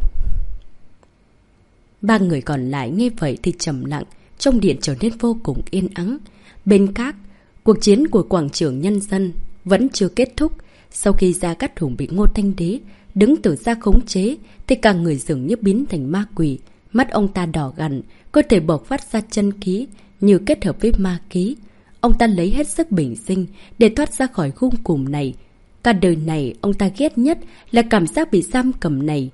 Ba người còn lại nghe vậy thì trầm lặng, trong điện trở nên vô cùng yên ắng. Bên khác, cuộc chiến của quảng trường nhân dân vẫn chưa kết thúc. Sau khi Gia Cát Hùng bị Ngô Thanh Đế đứng từ xa khống chế, thì cả người dường như biến thành ma quỷ. Mắt ông ta đỏ gằn, cơ thể bộc phát ra chân khí như kết hợp với ma khí. Ông ta lấy hết sức bình sinh để thoát ra khỏi khung cùm này. Cả đời này ông ta ghét nhất là cảm giác bị giam cầm này.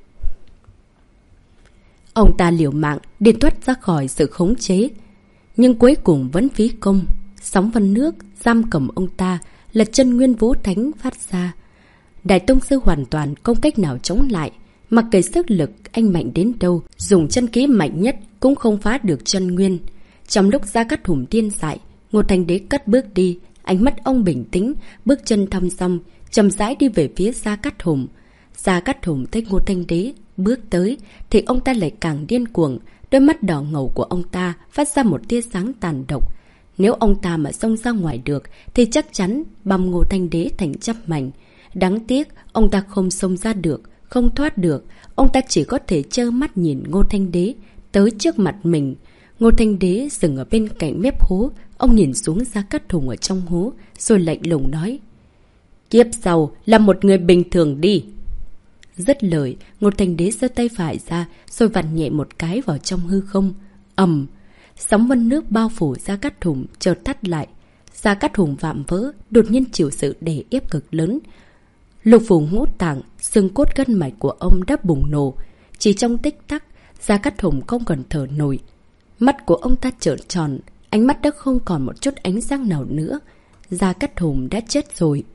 Ông ta liều mạng để thoát ra khỏi sự khống chế, nhưng cuối cùng vẫn phí công. Sóng vân nước giam cầm ông ta là chân nguyên Vũ Thánh phát ra. Đại tông sư hoàn toàn không cách nào chống lại. Mặc kệ sức lực anh mạnh đến đâu, dùng chân khí mạnh nhất cũng không phá được chân nguyên. Trong lúc Gia Cát Hùng điên dại, Ngô Thanh Đế cất bước đi. Ánh mắt ông bình tĩnh, bước chân thong dong, chậm rãi đi về phía Gia Cát Hùng. Gia Cát Hùng thấy Ngô Thanh Đế bước tới thì ông ta lại càng điên cuồng. Đôi mắt đỏ ngầu của ông ta phát ra một tia sáng tàn độc. Nếu ông ta mà xông ra ngoài được thì chắc chắn băm Ngô Thanh Đế thành trăm mảnh. Đáng tiếc ông ta không xông ra được, không thoát được. Ông ta chỉ có thể trơ mắt nhìn Ngô Thanh Đế tới trước mặt mình. Ngô Thanh Đế dừng ở bên cạnh mép hố. Ông nhìn xuống Gia Cát Hùng ở trong hố, rồi lạnh lùng nói. Kiếp sau là một người bình thường đi. Dứt lời, Ngô Thanh Đế giơ tay phải ra, rồi vặn nhẹ một cái vào trong hư không. Ầm! Sóng vân nước bao phủ Gia Cát Hùng chợt tắt lại. Gia Cát Hùng vạm vỡ, đột nhiên chịu sự đè ép cực lớn. Lục phủ ngũ tạng, xương cốt gân mạch của ông đã bùng nổ. Chỉ trong tích tắc, Gia Cát Hùng không còn thở nổi. Mắt của ông ta trợn tròn, ánh mắt đã không còn một chút ánh sáng nào nữa. Gia Cát Hùng đã chết rồi.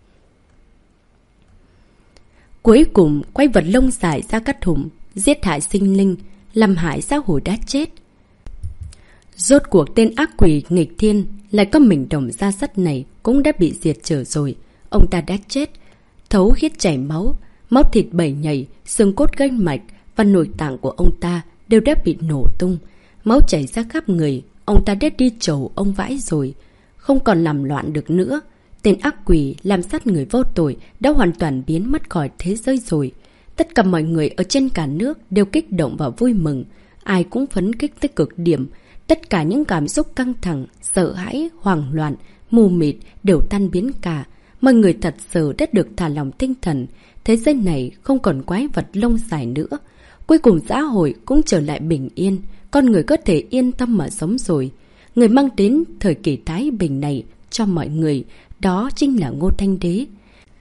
Cuối cùng, quái vật lông dài Gia Cát Hùng giết hại sinh linh, làm hại xã hội đã chết. Rốt cuộc tên ác quỷ nghịch thiên lại có mình đồng gia sắt này cũng đã bị diệt trừ rồi. Ông ta đã chết, thấu khiết chảy máu, máu thịt bầy nhầy, xương cốt gân mạch và nội tạng của ông ta đều đã bị nổ tung. Máu chảy ra khắp người, ông ta đã đi trầu ông vãi rồi, không còn làm loạn được nữa. Tên ác quỷ làm sát người vô tội đã hoàn toàn biến mất khỏi thế giới rồi. Tất cả mọi người ở trên cả nước đều kích động và vui mừng, ai cũng phấn khích tới cực điểm. Tất cả những cảm xúc căng thẳng, sợ hãi, hoảng loạn, mù mịt đều tan biến cả. Mọi người thật sự đã được thả lòng tinh thần. Thế giới này không còn quái vật lông dài nữa. Cuối cùng xã hội cũng trở lại bình yên. Con người có thể yên tâm mà sống rồi. Người mang đến thời kỳ thái bình này cho mọi người, đó chính là Ngô Thanh Đế.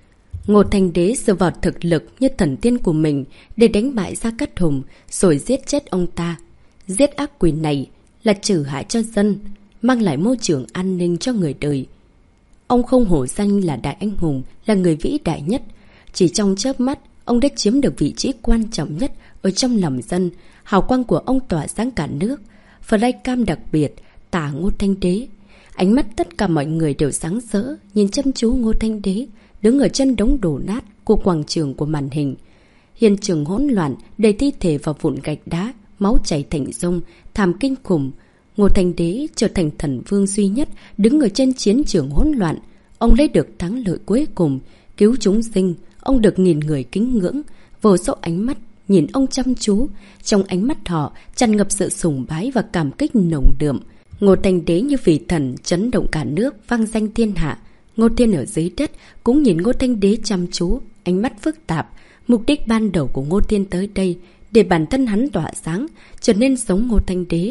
Ngô Thanh Đế dựa vào thực lực như thần tiên của mình để đánh bại Gia Cát Hùng rồi giết chết ông ta. Giết ác quỷ này là trừ hại cho dân, mang lại môi trường an ninh cho người đời. Ông không hổ danh là đại anh hùng, là người vĩ đại nhất. Chỉ trong chớp mắt, ông đã chiếm được vị trí quan trọng nhất ở trong lòng dân. Hào quang của ông tỏa sáng cả nước. Flycam đặc biệt tả Ngô Thanh Đế. Ánh mắt tất cả mọi người đều sáng rỡ, nhìn chăm chú Ngô Thanh Đế đứng ở chân đống đổ nát của quảng trường của màn hình. Hiện trường hỗn loạn, đầy thi thể và vụn gạch đá, máu chảy thành sông, thảm kinh khủng. Ngô Thanh Đế trở thành thần vương duy nhất đứng ở trên chiến trường hỗn loạn. Ông lấy được thắng lợi cuối cùng, cứu chúng sinh. Ông được nghìn người kính ngưỡng, vô số ánh mắt nhìn ông chăm chú. Trong ánh mắt họ tràn ngập sự sùng bái và cảm kích nồng đượm. Ngô Thanh Đế như vị thần chấn động cả nước, vang danh thiên hạ. Ngô Thiên ở dưới đất cũng nhìn Ngô Thanh Đế chăm chú, ánh mắt phức tạp. Mục đích ban đầu của Ngô Thiên tới đây để bản thân hắn tỏa sáng, trở nên giống Ngô Thanh Đế,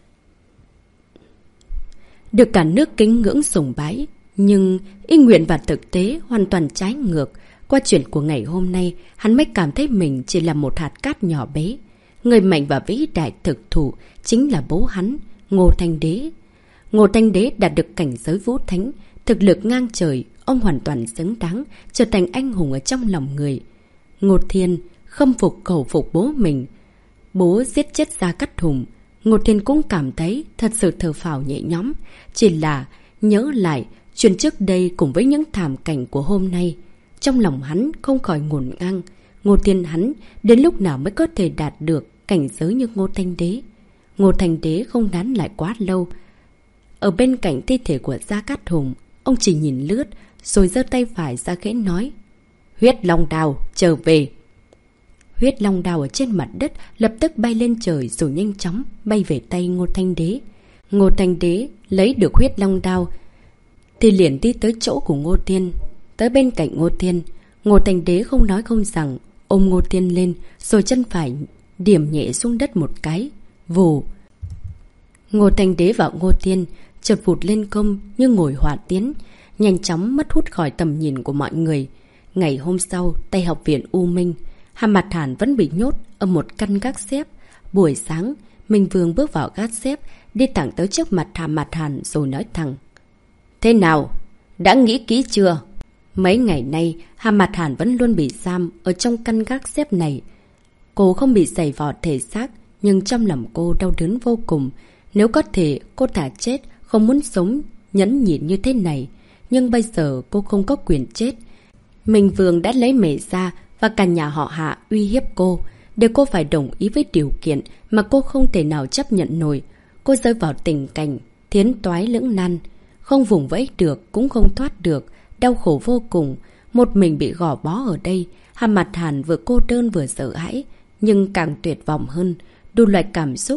được cả nước kính ngưỡng sùng bái. Nhưng ý nguyện và thực tế hoàn toàn trái ngược. Qua chuyện của ngày hôm nay, hắn mới cảm thấy mình chỉ là một hạt cát nhỏ bé. Người mạnh và vĩ đại thực thụ chính là bố hắn, Ngô Thanh Đế. Ngô Thanh Đế đạt được cảnh giới vũ thánh, thực lực ngang trời. Ông hoàn toàn xứng đáng trở thành anh hùng ở trong lòng người. Ngô Thiên khâm phục cầu phục bố mình. Bố giết chết Gia Cát Hùng, Ngô Thiên cũng cảm thấy thật sự thở phào nhẹ nhõm. Chỉ là nhớ lại chuyện trước đây cùng với những thảm cảnh của hôm nay, trong lòng hắn không khỏi ngổn ngang. Ngô Thiên hắn đến lúc nào mới có thể đạt được cảnh giới như Ngô Thanh Đế? Ngô Thanh Đế không nán lại quá lâu. Ở bên cạnh thi thể của Gia Cát Hùng, ông chỉ nhìn lướt rồi giơ tay phải ra khẽ nói: Huyết Long Đao trở về. Huyết Long Đao ở trên mặt đất lập tức bay lên trời rồi nhanh chóng bay về tay Ngô Thanh Đế. Ngô Thanh Đế lấy được Huyết Long Đao thì liền đi tới chỗ của Ngô Thiên. Tới bên cạnh Ngô Thiên, Ngô Thanh Đế không nói không rằng ôm Ngô Thiên lên rồi chân phải điểm nhẹ xuống đất một cái. Vù! Ngô Thanh Đế và Ngô Thiên chợt vụt lên không như ngồi hỏa tiến, nhanh chóng mất hút khỏi tầm nhìn của mọi người. Ngày hôm sau, tại học viện U Minh, Hà Mạt Hàn vẫn bị nhốt ở một căn gác xếp. Buổi sáng, Minh Vương bước vào gác xếp, đi thẳng tới trước mặt Hà Mạt Hàn rồi nói thẳng: Thế nào? Đã nghĩ kỹ chưa? Mấy ngày nay, Hà Mạt Hàn vẫn luôn bị giam ở trong căn gác xếp này. Cô không bị giày vò thể xác, nhưng trong lòng cô đau đớn vô cùng. Nếu có thể, cô thả chết, không muốn sống nhẫn nhịn như thế này. Nhưng bây giờ cô không có quyền chết. Minh Vương đã lấy mẹ ra và cả nhà họ Hạ uy hiếp cô, để cô phải đồng ý với điều kiện mà cô không thể nào chấp nhận nổi. Cô rơi vào tình cảnh thiến toái lưỡng nan, không vùng vẫy được cũng không thoát được, đau khổ vô cùng. Một mình bị gò bó ở đây, Hà Mạt Hàn vừa cô đơn vừa sợ hãi, nhưng càng tuyệt vọng hơn. Đủ loại cảm xúc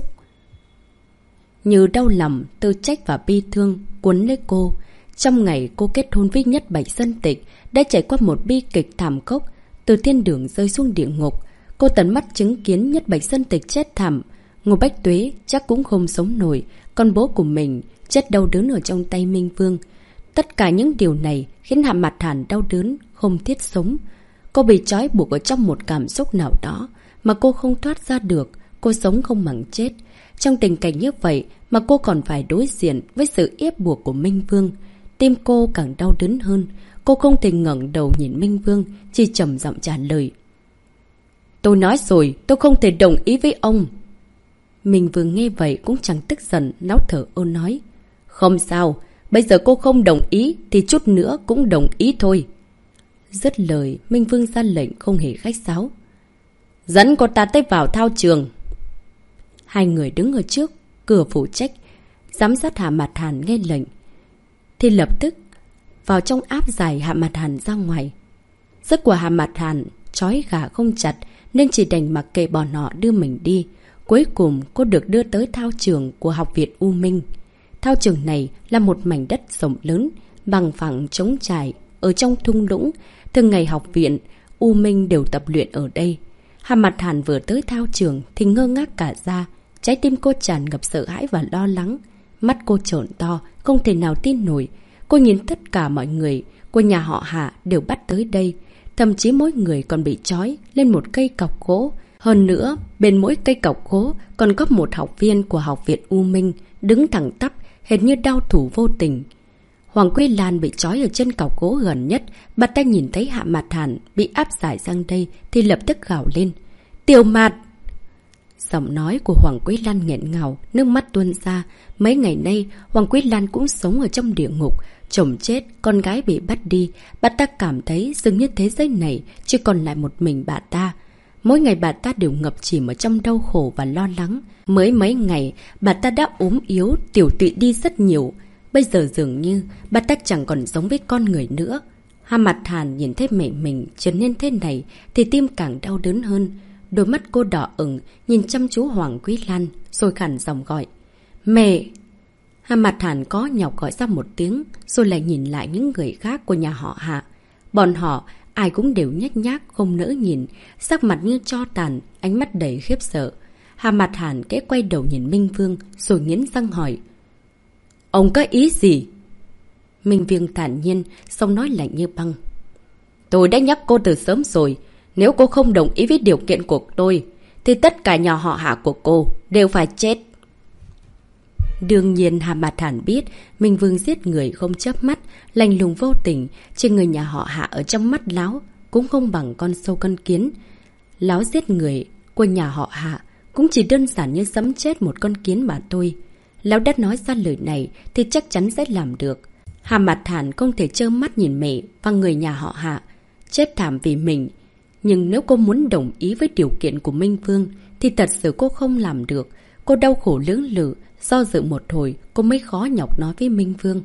như đau lòng, tự trách và bi thương cuốn lấy cô. Trong ngày cô kết hôn với Nhất Bạch Sơn Tịch, đã trải qua một bi kịch thảm khốc, từ thiên đường rơi xuống địa ngục. Cô tận mắt chứng kiến Nhất Bạch Sơn Tịch chết thảm. Ngô Bách Tuế chắc cũng không sống nổi, con bố của mình chết đau đớn ở trong tay Minh Vương. Tất cả những điều này khiến Hà Mạt Hàn đau đớn, không thiết sống. Cô bị trói buộc ở trong một cảm xúc nào đó mà cô không thoát ra được. Cô sống không bằng chết. Trong tình cảnh như vậy mà cô còn phải đối diện với sự ép buộc của Minh Vương. Tim cô càng đau đớn hơn. Cô không thể ngẩng đầu nhìn Minh Vương, chỉ trầm giọng trả lời: Tôi nói rồi, tôi không thể đồng ý với ông. Minh Vương nghe vậy cũng chẳng tức giận, náo thở ôn nói: Không sao, bây giờ cô không đồng ý thì chút nữa cũng đồng ý thôi. Dứt lời, Minh Vương ra lệnh không hề khách sáo: Dẫn cô ta tới vào thao trường. Hai người đứng ở trước cửa phụ trách giám sát Hà Mạt Hàn nghe lệnh thì lập tức vào trong áp giải Hà Mạt Hàn ra ngoài. Giấc của Hà Mạt Hàn trói gà không chặt nên chỉ đành mặc kệ bọn họ đưa mình đi. Cuối cùng cô được đưa tới thao trường của học viện U Minh. Thao trường này là một mảnh đất rộng lớn, bằng phẳng trống trải ở trong thung lũng. Thường ngày học viện U Minh đều tập luyện ở đây. Hà Mạt Hàn vừa tới thao trường thì ngơ ngác cả ra. Trái tim cô tràn ngập sợ hãi và lo lắng. Mắt cô trợn to, không thể nào tin nổi. Cô nhìn tất cả mọi người của nhà họ Hạ đều bắt tới đây. thậm chí mỗi người còn bị trói lên một cây cọc gỗ. Hơn nữa, bên mỗi cây cọc gỗ còn có một học viên của học viện U Minh đứng thẳng tắp, hệt như đao thủ vô tình. Hoàng Quý Lan bị trói ở trên cọc gỗ gần nhất, bà ta nhìn thấy Hạ Mạt Hàn bị áp giải sang đây thì lập tức gào lên. Tiểu Mạt! Giọng nói của Hoàng Quý Lan nghẹn ngào, nước mắt tuôn ra. Mấy ngày nay, Hoàng Quý Lan cũng sống ở trong địa ngục. Chồng chết, con gái bị bắt đi. Bà ta cảm thấy dường như thế giới này chỉ còn lại một mình bà ta. Mỗi ngày bà ta đều ngập chìm ở trong đau khổ và lo lắng. Mới mấy ngày, bà ta đã ốm yếu, tiểu tụy đi rất nhiều. Bây giờ dường như bà ta chẳng còn giống với con người nữa. Hạ Mạt Hàn nhìn thấy mẹ mình trở nên thế này thì tim càng đau đớn hơn. Đôi mắt cô đỏ ửng nhìn chăm chú Hoàng Quý Lan rồi khản giọng gọi. Mẹ! Hạ Mạt Hàn có nhọc gọi ra một tiếng rồi lại nhìn lại những người khác của nhà họ Hạ. Bọn họ ai cũng đều nhếch nhác không nỡ nhìn, sắc mặt như tro tàn, ánh mắt đầy khiếp sợ. Hạ Mạt Hàn kẽ quay đầu nhìn Minh Vương rồi nghiến răng hỏi. Ông có ý gì? Minh Vương thản nhiên, xong nói lạnh như băng. Tôi đã nhắc cô từ sớm rồi, nếu cô không đồng ý với điều kiện của tôi, thì tất cả nhà họ Hạ của cô đều phải chết. Đương nhiên Hạ Mạt Hàn biết Minh Vương giết người không chớp mắt, lạnh lùng vô tình, chỉ người nhà họ Hạ ở trong mắt Lão cũng không bằng con sâu con kiến. Lão giết người của nhà họ Hạ cũng chỉ đơn giản như giẫm chết một con kiến mà thôi. Lão đã nói ra lời này thì chắc chắn sẽ làm được. Hạ Mạt Hàn không thể trơ mắt nhìn mẹ và người nhà họ Hạ chết thảm vì mình. Nhưng nếu cô muốn đồng ý với điều kiện của Minh Vương thì thật sự cô không làm được. Cô đau khổ lưỡng lự, do dự một hồi cô mới khó nhọc nói với Minh Vương.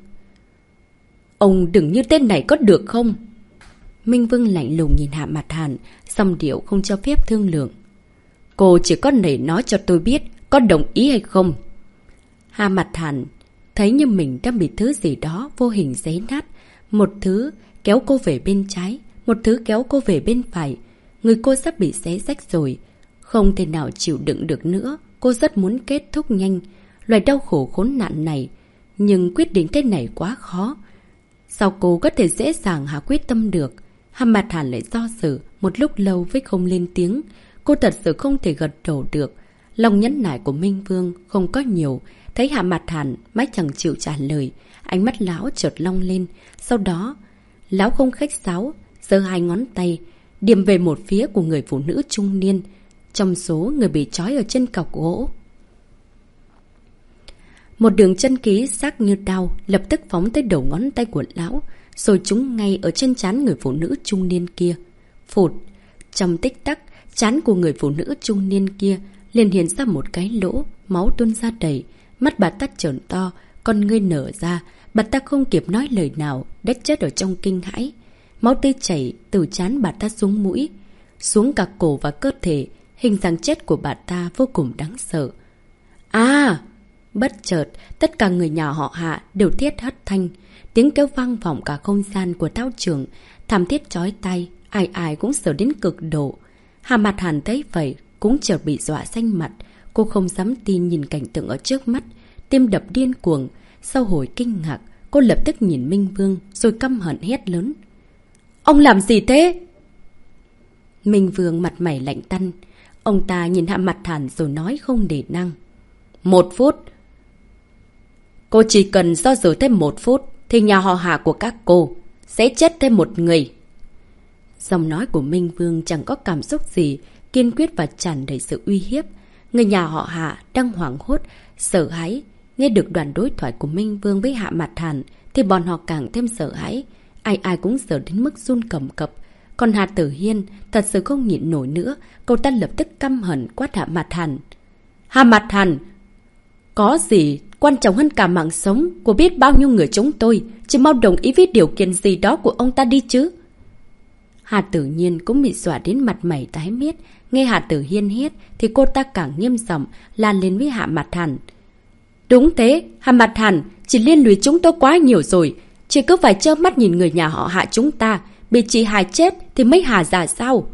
Ông đừng như tên này có được không? Minh Vương lạnh lùng nhìn Hạ Mạt Hàn, song điệu không cho phép thương lượng. Cô chỉ có thể nói cho tôi biết có đồng ý hay không. Hạ Mạt Hàn thấy như mình đang bị thứ gì đó vô hình giấy nát. Một thứ kéo cô về bên trái, một thứ kéo cô về bên phải. Người cô sắp bị xé rách rồi, không thể nào chịu đựng được nữa. Cô rất muốn kết thúc nhanh loại đau khổ khốn nạn này, nhưng quyết định thế này quá khó. Sao cô có thể dễ dàng hạ quyết tâm được? Hạ Mạt Hàn lại do dự một lúc lâu với không lên tiếng. Cô thật sự không thể gật đầu được. Lòng nhẫn nại của Minh Vương không có nhiều. Thấy Hạ Mạt Hàn mãi chẳng chịu trả lời, ánh mắt lão chợt long lên. Sau đó lão không khách sáo, giơ hai ngón tay điểm về một phía của người phụ nữ trung niên trong số người bị trói ở trên cọc gỗ. Một đường chân khí sắc như đao lập tức phóng tới đầu ngón tay của lão, rồi trúng ngay ở trên trán người phụ nữ trung niên kia. Phụt! Trong tích tắc, trán của người phụ nữ trung niên kia liền hiện ra một cái lỗ, máu tuôn ra đầy. Mắt bà ta trợn to, con ngươi nở ra, bà ta không kịp nói lời nào, đã chết ở trong kinh hãi. Máu tươi chảy từ trán bà ta xuống mũi, xuống cả cổ và cơ thể. Hình dáng chết của bà ta vô cùng đáng sợ. À! Bất chợt, tất cả người nhà họ Hạ đều thiết hất thanh. Tiếng kêu vang vọng cả không gian của thao trường, thảm thiết chói tai, ai ai cũng sợ đến cực độ. Hạ Mạt Hàn thấy vậy, cũng chợt bị dọa xanh mặt. Cô không dám tin nhìn cảnh tượng ở trước mắt, tim đập điên cuồng. Sau hồi kinh ngạc, cô lập tức nhìn Minh Vương, rồi căm hận hét lớn. Ông làm gì thế? Minh Vương mặt mày lạnh tanh. Ông ta nhìn Hạ Mạt Hàn rồi nói không để năng. Một phút. Cô chỉ cần do dự thêm một phút thì nhà họ Hạ của các cô sẽ chết thêm một người. Giọng nói của Minh Vương chẳng có cảm xúc gì, kiên quyết và tràn đầy sự uy hiếp. Người nhà họ Hạ đang hoảng hốt, sợ hãi. Nghe được đoạn đối thoại của Minh Vương với Hạ Mạt Hàn thì bọn họ càng thêm sợ hãi. Ai ai cũng sợ đến mức run cầm cập. Còn Hạ Tử Hiên thật sự không nhịn nổi nữa, cậu ta lập tức căm hận quát Hạ Mạt Hàn. Hạ Mạt Hàn, có gì quan trọng hơn cả mạng sống của biết bao nhiêu người chúng tôi, chỉ mau đồng ý với điều kiện gì đó của ông ta đi chứ. Hạ Tử Nhiên cũng bị dọa đến mặt mày tái mét. Nghe Hạ Tử Hiên hét thì cô ta càng nghiêm giọng lan lên với Hạ Mạt Hàn. Đúng thế, Hạ Mạt Hàn chỉ liên lụy chúng tôi quá nhiều rồi. Chỉ cứ phải trơ mắt nhìn người nhà họ Hạ chúng ta bị chị hại chết thì mấy hà già sao?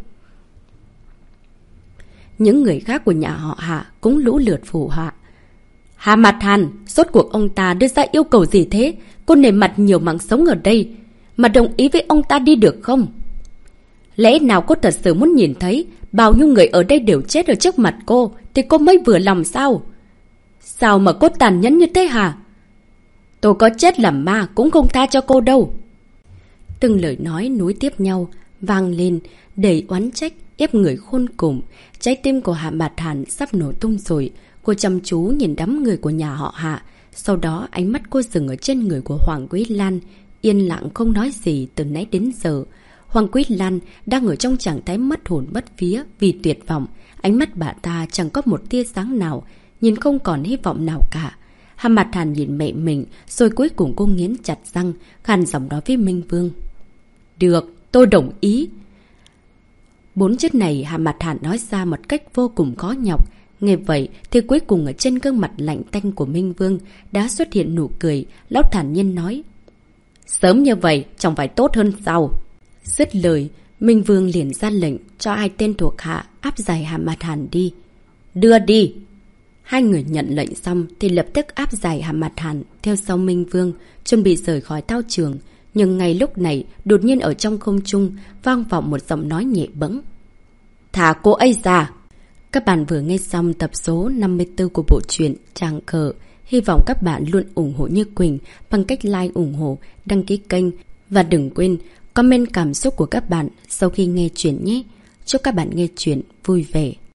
Những người khác của nhà họ Hạ cũng lũ lượt phụ họa. Hạ Mạt Hàn, rốt cuộc ông ta đưa ra yêu cầu gì thế? Cô nể mặt nhiều mạng sống ở đây mà đồng ý với ông ta đi được không? Lẽ nào cô thật sự muốn nhìn thấy bao nhiêu người ở đây đều chết ở trước mặt cô thì cô mới vừa lòng sao? Sao mà cô tàn nhẫn như thế hả? Tôi có chết làm ma cũng không tha cho cô đâu. Từng lời nói nối tiếp nhau, vang lên, đầy oán trách, ép người khôn cùng. Trái tim của Hạ Mạt Hàn sắp nổ tung rồi. Cô chăm chú nhìn đám người của nhà họ Hạ. Sau đó ánh mắt cô dừng ở trên người của Hoàng Quý Lan, yên lặng không nói gì từ nãy đến giờ. Hoàng Quý Lan đang ở trong trạng thái mất hồn mất vía vì tuyệt vọng. Ánh mắt bà ta chẳng có một tia sáng nào, nhìn không còn hy vọng nào cả. Hạ Mạt Hàn nhìn mẹ mình, rồi cuối cùng cô nghiến chặt răng, khàn giọng nói với Minh Vương. Được, tôi đồng ý. Bốn chữ này Hạ Mạt Hàn nói ra một cách vô cùng khó nhọc. Nghe vậy thì cuối cùng ở trên gương mặt lạnh tanh của Minh Vương đã xuất hiện nụ cười. Lão thản nhiên nói, sớm như vậy chẳng phải tốt hơn sao? Dứt lời, Minh Vương liền ra lệnh cho hai tên thuộc hạ áp giải Hạ Mạt Hàn đi. Đưa đi! Hai người nhận lệnh xong thì lập tức áp giải Hạ Mạt Hàn theo sau Minh Vương, chuẩn bị rời khỏi thao trường. Nhưng ngay lúc này, đột nhiên ở trong không trung vang vọng một giọng nói nhẹ bẫng. Thả cô ấy ra! Các bạn vừa nghe xong tập số năm mươi tư của bộ truyện Tràng Cờ. Hy vọng các bạn luôn ủng hộ Như Quỳnh bằng cách like, ủng hộ, đăng ký kênh. Và đừng quên comment cảm xúc của các bạn sau khi nghe chuyện nhé. Chúc các bạn nghe chuyện vui vẻ.